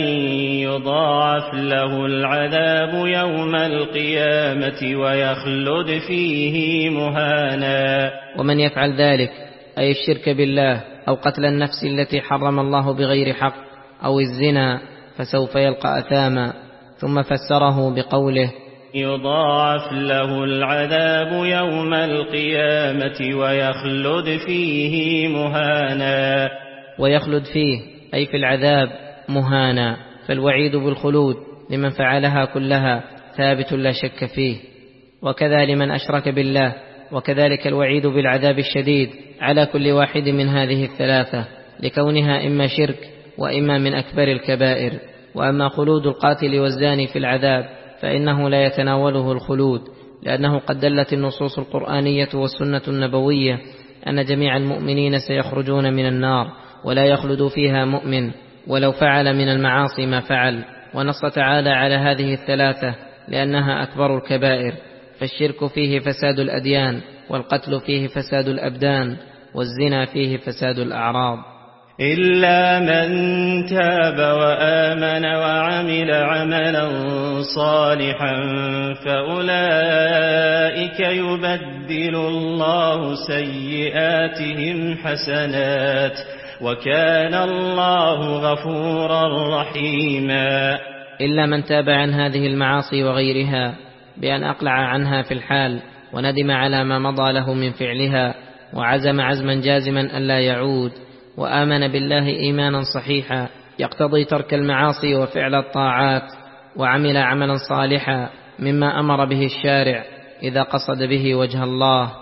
يضاعف له العذاب يوم القيامة ويخلد فيه مهانا. ومن يفعل ذلك أي الشرك بالله، أو قتل النفس التي حرم الله بغير حق، أو الزنا، فسوف يلقى أثاما. ثم فسره بقوله: يضاعف له العذاب يوم القيامة ويخلد فيه مهانا. ويخلد فيه أي في العذاب مهانا، فالوعيد بالخلود لمن فعلها كلها ثابت لا شك فيه، وكذا لمن أشرك بالله، وكذلك الوعيد بالعذاب الشديد على كل واحد من هذه الثلاثة، لكونها إما شرك وإما من أكبر الكبائر. وأما خلود القاتل والزاني في العذاب فإنه لا يتناوله الخلود، لأنه قد دلت النصوص القرآنية والسنة النبوية أن جميع المؤمنين سيخرجون من النار، ولا يخلد فيها مؤمن ولو فعل من المعاصي ما فعل. ونص تعالى على هذه الثلاثة لأنها أكبر الكبائر، فالشرك فيه فساد الأديان، والقتل فيه فساد الأبدان، والزنا فيه فساد الأعراض. إلا من تاب وآمن وعمل عملا صالحا فأولئك يبدل الله سيئاتهم حسنات وكان الله غفورا رحيما. إلا من تاب عن هذه المعاصي وغيرها بأن أقلع عنها في الحال، وندم على ما مضى له من فعلها، وعزم عزما جازما ألا يعود، وآمن بالله إيمانا صحيحا يقتضي ترك المعاصي وفعل الطاعات، وعمل عملا صالحا مما أمر به الشارع إذا قصد به وجه الله،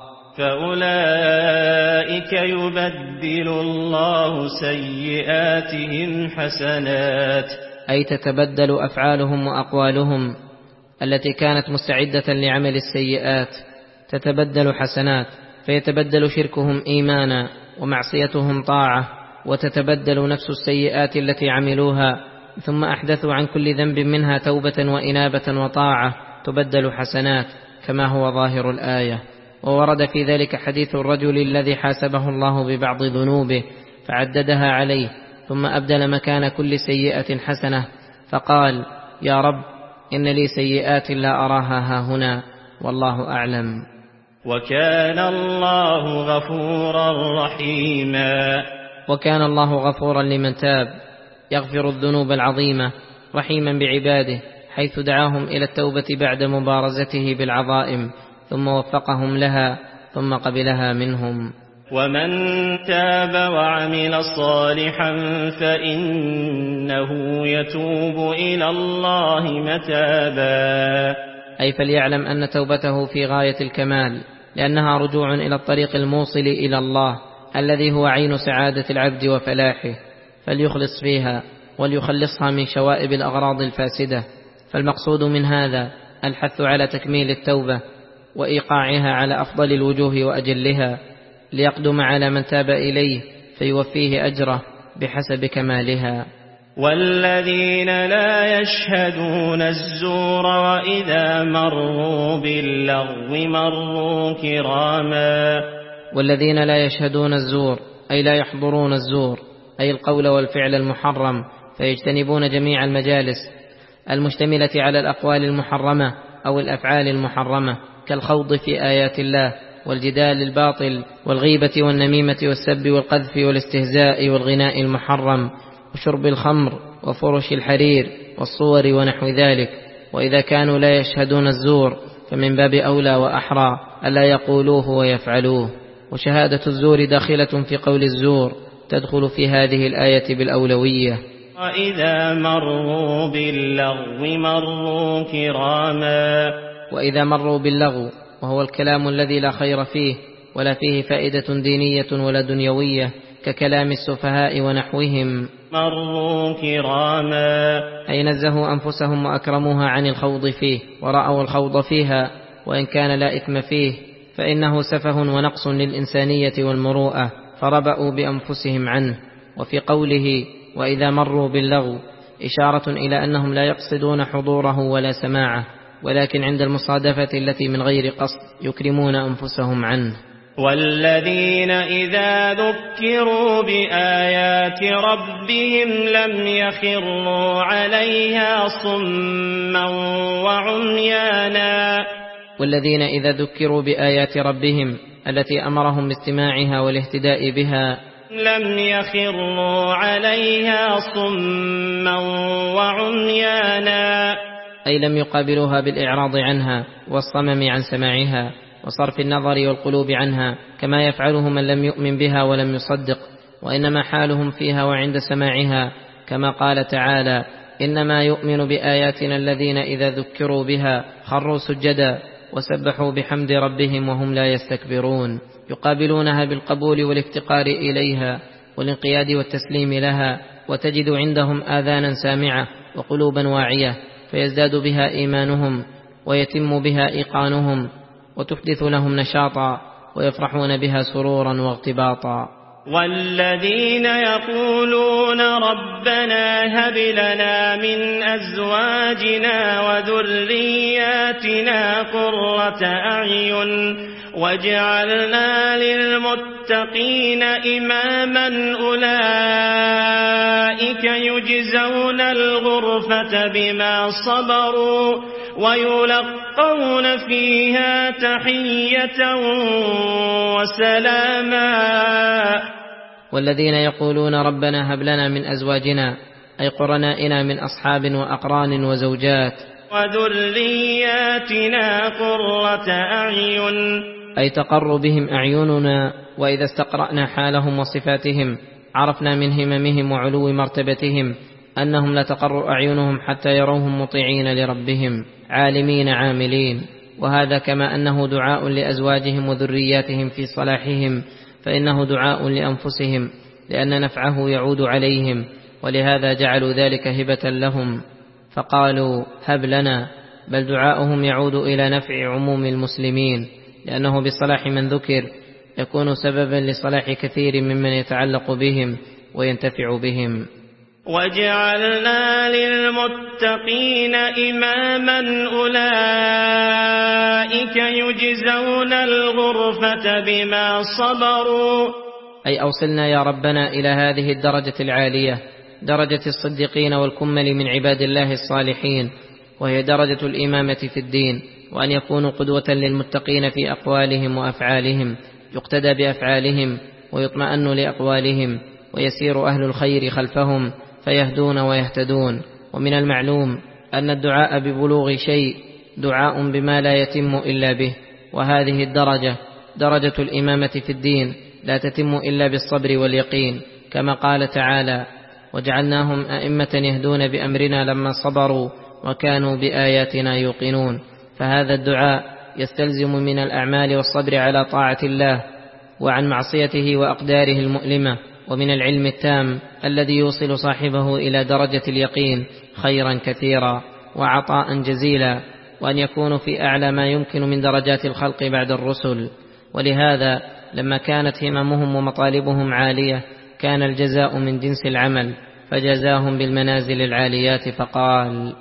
فأولئك يبدل الله سيئاتهم حسنات، أي تتبدل أفعالهم وأقوالهم التي كانت مستعدة لعمل السيئات تتبدل حسنات، فيتبدل شركهم إيمانا ومعصيتهم طاعة، وتتبدل نفس السيئات التي عملوها ثم أحدثوا عن كل ذنب منها توبة وإنابة وطاعة تبدل حسنات كما هو ظاهر الآية. وورد في ذلك حديث الرجل الذي حاسبه الله ببعض ذنوبه فعددها عليه، ثم أبدل مكان كل سيئة حسنة، فقال: يا رب إن لي سيئات لا أراها هاهنا والله أعلم. وكان الله غفورا رحيما. وكان الله غفورا لمن تاب، يغفر الذنوب العظيمة، رحيما بعباده، حيث دعاهم إلى التوبة بعد مبارزته بالعظائم، ثم وفقهم لها ثم قبلها منهم. ومن تاب وعمل صالحا فإنه يتوب إلى الله متابا، أي فليعلم أن توبته في غاية الكمال، لأنها رجوع إلى الطريق الموصل إلى الله الذي هو عين سعادة العبد وفلاحه، فليخلص فيها وليخلصها من شوائب الأغراض الفاسدة. فالمقصود من هذا الحث على تكميل التوبة وإيقاعها على أفضل الوجوه وأجلها، ليقدم على من تاب إليه فيوفيه أجره بحسب كمالها. والذين لا يشهدون الزور وإذا مروا باللغو مروا كراما. والذين لا يشهدون الزور أي لا يحضرون الزور، أي القول والفعل المحرم، فيجتنبون جميع المجالس المشتملة على الأقوال المحرمة أو الأفعال المحرمة، كالخوض في آيات الله والجدال الباطل والغيبة والنميمة والسب والقذف والاستهزاء والغناء المحرم وشرب الخمر وفرش الحرير والصور ونحو ذلك. وإذا كانوا لا يشهدون الزور فمن باب أولى وأحرى ألا يقولوه ويفعلوه. وشهادة الزور داخلة في قول الزور، تدخل في هذه الآية بالأولوية. وإذا مروا باللغو مروا كراما. وإذا مروا باللغو وهو الكلام الذي لا خير فيه ولا فيه فائدة دينية ولا دنيوية، ككلام السفهاء ونحوهم، مروا كراما، أي نزهوا أنفسهم وأكرموها عن الخوض فيه ورأوا الخوض فيها، وإن كان لا إثم فيه فإنه سفه ونقص للإنسانية والمروءة، فربأوا بأنفسهم عنه. وفي قوله وإذا مروا باللغو إشارة إلى أنهم لا يقصدون حضوره ولا سماعه، ولكن عند المصادفة التي من غير قصد يكرمون أنفسهم عنه. والذين إذا ذكروا بآيات ربهم لم يخروا عليها صما وعميانا. والذين إذا ذكروا بآيات ربهم التي أمرهم باستماعها والاهتداء بها لم يخروا عليها صما وعميانا، أي لم يقابلوها بالإعراض عنها والصمم عن سماعها وصرف النظر والقلوب عنها كما يفعله من لم يؤمن بها ولم يصدق، وإنما حالهم فيها وعند سماعها كما قال تعالى: إنما يؤمن بآياتنا الذين إذا ذكروا بها خروا سجدا وسبحوا بحمد ربهم وهم لا يستكبرون. يقابلونها بالقبول والافتقار إليها والانقياد والتسليم لها، وتجد عندهم آذانا سامعة وقلوبا واعية، فيزداد بها إيمانهم ويتم بها إيقانهم، وتحدث لهم نشاطا ويفرحون بها سرورا واغتباطا. والذين يقولون ربنا هب لنا من أزواجنا وذرياتنا قرة أعين واجعلنا للمتقين إماما أولئك يجزون الغرفة بما صبروا ويلقون فيها تحية وسلاما. والذين يقولون ربنا هب لنا من أزواجنا أي قرنائنا من أصحاب وأقران وزوجات، وذرياتنا قرة أعين أي تقر بهم أعيننا، وإذا استقرأنا حالهم وصفاتهم عرفنا من هممهم وعلو مرتبتهم أنهم لا تقر أعينهم حتى يروهم مطيعين لربهم عالمين عاملين. وهذا كما أنه دعاء لأزواجهم وذرياتهم في صلاحهم، فإنه دعاء لأنفسهم لأن نفعه يعود عليهم، ولهذا جعلوا ذلك هبة لهم فقالوا هب لنا، بل دعاؤهم يعود إلى نفع عموم المسلمين، لأنه بصلاح من ذكر يكون سببا لصلاح كثير ممن يتعلق بهم وينتفع بهم. وجعلنا للمتقين إماما أولئك يجزون الغرفة بما صبروا، أي أوصلنا يا ربنا إلى هذه الدرجة العالية، درجة الصديقين والكمل من عباد الله الصالحين، وهي درجة الإمامة في الدين، وأن يكونوا قدوة للمتقين في أقوالهم وأفعالهم، يقتدى بأفعالهم ويطمئن لأقوالهم، ويسير أهل الخير خلفهم فيهدون ويهتدون. ومن المعلوم أن الدعاء ببلوغ شيء دعاء بما لا يتم إلا به، وهذه الدرجة درجة الإمامة في الدين لا تتم إلا بالصبر واليقين، كما قال تعالى: وجعلناهم أئمة يهدون بأمرنا لما صبروا وكانوا بآياتنا يوقنون. فهذا الدعاء يستلزم من الأعمال والصبر على طاعة الله وعن معصيته وأقداره المؤلمة، ومن العلم التام الذي يوصل صاحبه إلى درجة اليقين خيرا كثيرا وعطاء جزيلا، وأن يكون في أعلى ما يمكن من درجات الخلق بعد الرسل. ولهذا لما كانت هممهم ومطالبهم عالية كان الجزاء من جنس العمل، فجزاهم بالمنازل العاليات فقال: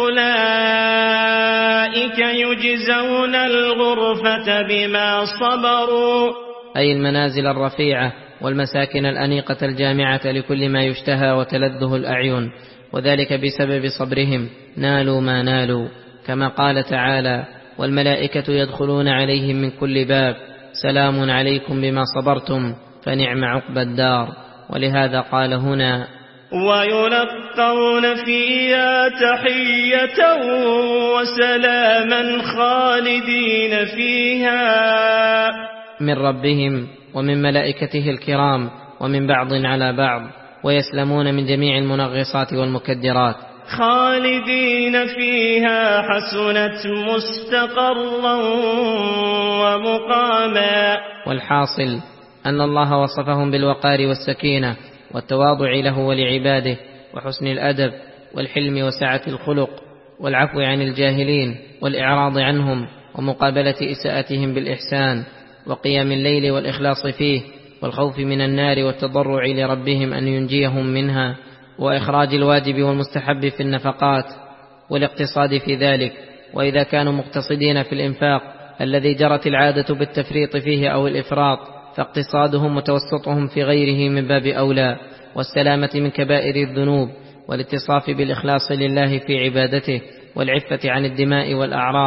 أولئك يجزون الغرفة بما صبروا، أي المنازل الرفيعة والمساكن الأنيقة الجامعة لكل ما يشتهى وتلذه الأعين، وذلك بسبب صبرهم نالوا ما نالوا، كما قال تعالى: والملائكة يدخلون عليهم من كل باب سلام عليكم بما صبرتم فنعم عقبى الدار. ولهذا قال هنا: ويلقون فيها تحية وسلاما خالدين فيها من ربهم ومن ملائكته الكرام ومن بعض على بعض، ويسلمون من جميع المنغصات والمكدرات خالدين فيها حسنت مستقرا ومقاما. والحاصل أن الله وصفهم بالوقار والسكينة والتواضع له ولعباده وحسن الأدب والحلم وسعة الخلق والعفو عن الجاهلين والإعراض عنهم ومقابلة إساءتهم بالإحسان وقيام الليل والإخلاص فيه والخوف من النار والتضرع لربهم أن ينجيهم منها وإخراج الواجب والمستحب في النفقات والاقتصاد في ذلك. وإذا كانوا مقتصدين في الإنفاق الذي جرت العادة بالتفريط فيه أو الإفراط فاقتصادهم وتوسطهم في غيره من باب أولى، والسلامة من كبائر الذنوب والاتصاف بالإخلاص لله في عبادته والعفة عن الدماء والأعراض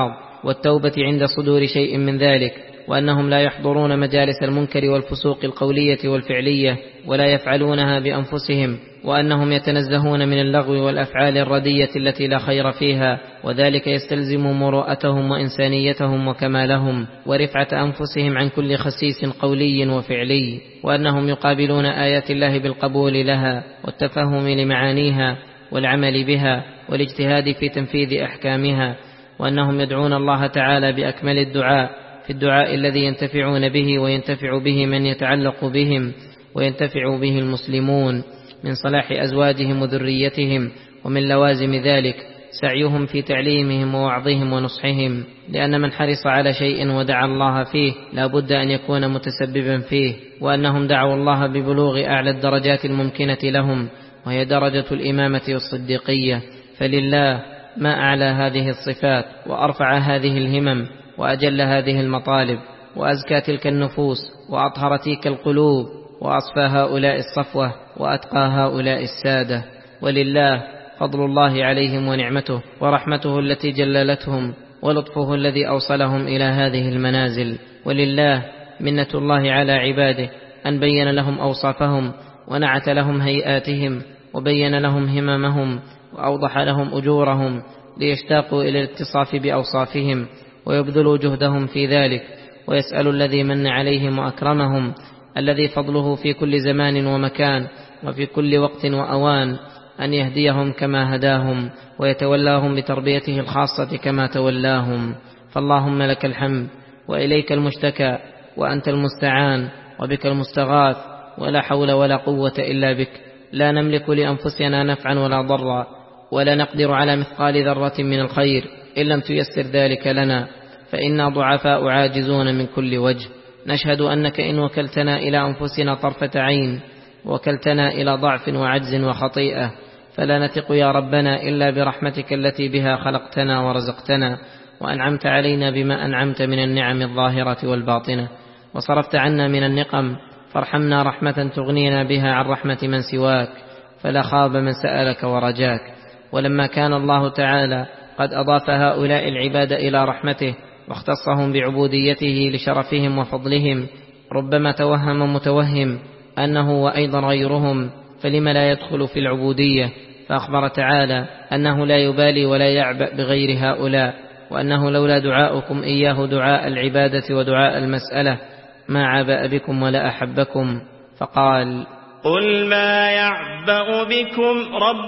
والتوبة عند صدور شيء من ذلك، وأنهم لا يحضرون مجالس المنكر والفسوق القولية والفعلية ولا يفعلونها بأنفسهم، وأنهم يتنزهون من اللغو والأفعال الردية التي لا خير فيها، وذلك يستلزم مروءتهم وإنسانيتهم وكمالهم ورفعة أنفسهم عن كل خسيس قولي وفعلي، وأنهم يقابلون آيات الله بالقبول لها والتفهم لمعانيها والعمل بها والاجتهاد في تنفيذ أحكامها، وأنهم يدعون الله تعالى بأكمل الدعاء في الدعاء الذي ينتفعون به وينتفع به من يتعلق بهم وينتفع به المسلمون من صلاح أزواجهم وذريتهم، ومن لوازم ذلك سعيهم في تعليمهم ووعظهم ونصحهم، لأن من حرص على شيء ودعا الله فيه لا بد أن يكون متسببا فيه، وأنهم دعوا الله ببلوغ أعلى الدرجات الممكنة لهم وهي درجة الإمامة والصديقية، فلله ما أعلى هذه الصفات وأرفع هذه الهمم وأجل هذه المطالب وأزكى تلك النفوس وأطهر تلك القلوب وأصفى هؤلاء الصفوة وأتقى هؤلاء السادة، ولله فضل الله عليهم ونعمته ورحمته التي جللتهم ولطفه الذي أوصلهم إلى هذه المنازل، ولله منة الله على عباده أن بين لهم أوصافهم ونعت لهم هيئاتهم وبين لهم هممهم وأوضح لهم أجورهم ليشتاقوا إلى الاتصاف بأوصافهم ويبذلوا جهدهم في ذلك، ويسأل الذي من عليهم وأكرمهم الذي فضله في كل زمان ومكان وفي كل وقت وأوان أن يهديهم كما هداهم ويتولاهم بتربيته الخاصة كما تولاهم، فاللهم لك الحمد وإليك المشتكى وأنت المستعان وبك المستغاث، ولا حول ولا قوة إلا بك، لا نملك لأنفسنا نفعا ولا ضرا ولا نقدر على مثقال ذرة من الخير إن لم تيسر ذلك لنا، فإنا ضعفاء عاجزون من كل وجه، نشهد أنك إن وكلتنا إلى أنفسنا طرفة عين وكلتنا إلى ضعف وعجز وخطيئة فلا نثق يا ربنا إلا برحمتك التي بها خلقتنا ورزقتنا وأنعمت علينا بما أنعمت من النعم الظاهرة والباطنة، وصرفت عنا من النقم فارحمنا رحمة تغنينا بها عن رحمة من سواك، فلا خاب من سألك ورجاك. ولما كان الله تعالى قد أضاف هؤلاء العباد إلى رحمته واختصهم بعبوديته لشرفهم وفضلهم، ربما توهم متوهم أنه وأيضا غيرهم فلما لا يدخل في العبودية، فأخبر تعالى أنه لا يبالي ولا يعبأ بغير هؤلاء، وأنه لولا دعاؤكم إياه دعاء العبادة ودعاء المسألة ما عبأ بكم ولا أحبكم، فقال: قل ما يعبأ بكم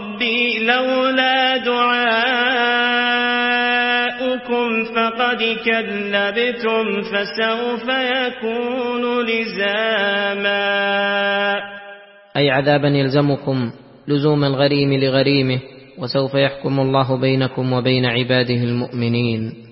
ربي لولا دعاؤكم فقد كذبتم فسوف يكون لزاما، أي عذابا يلزمكم لزوم الغريم لغريمه، وسوف يحكم الله بينكم وبين عباده المؤمنين.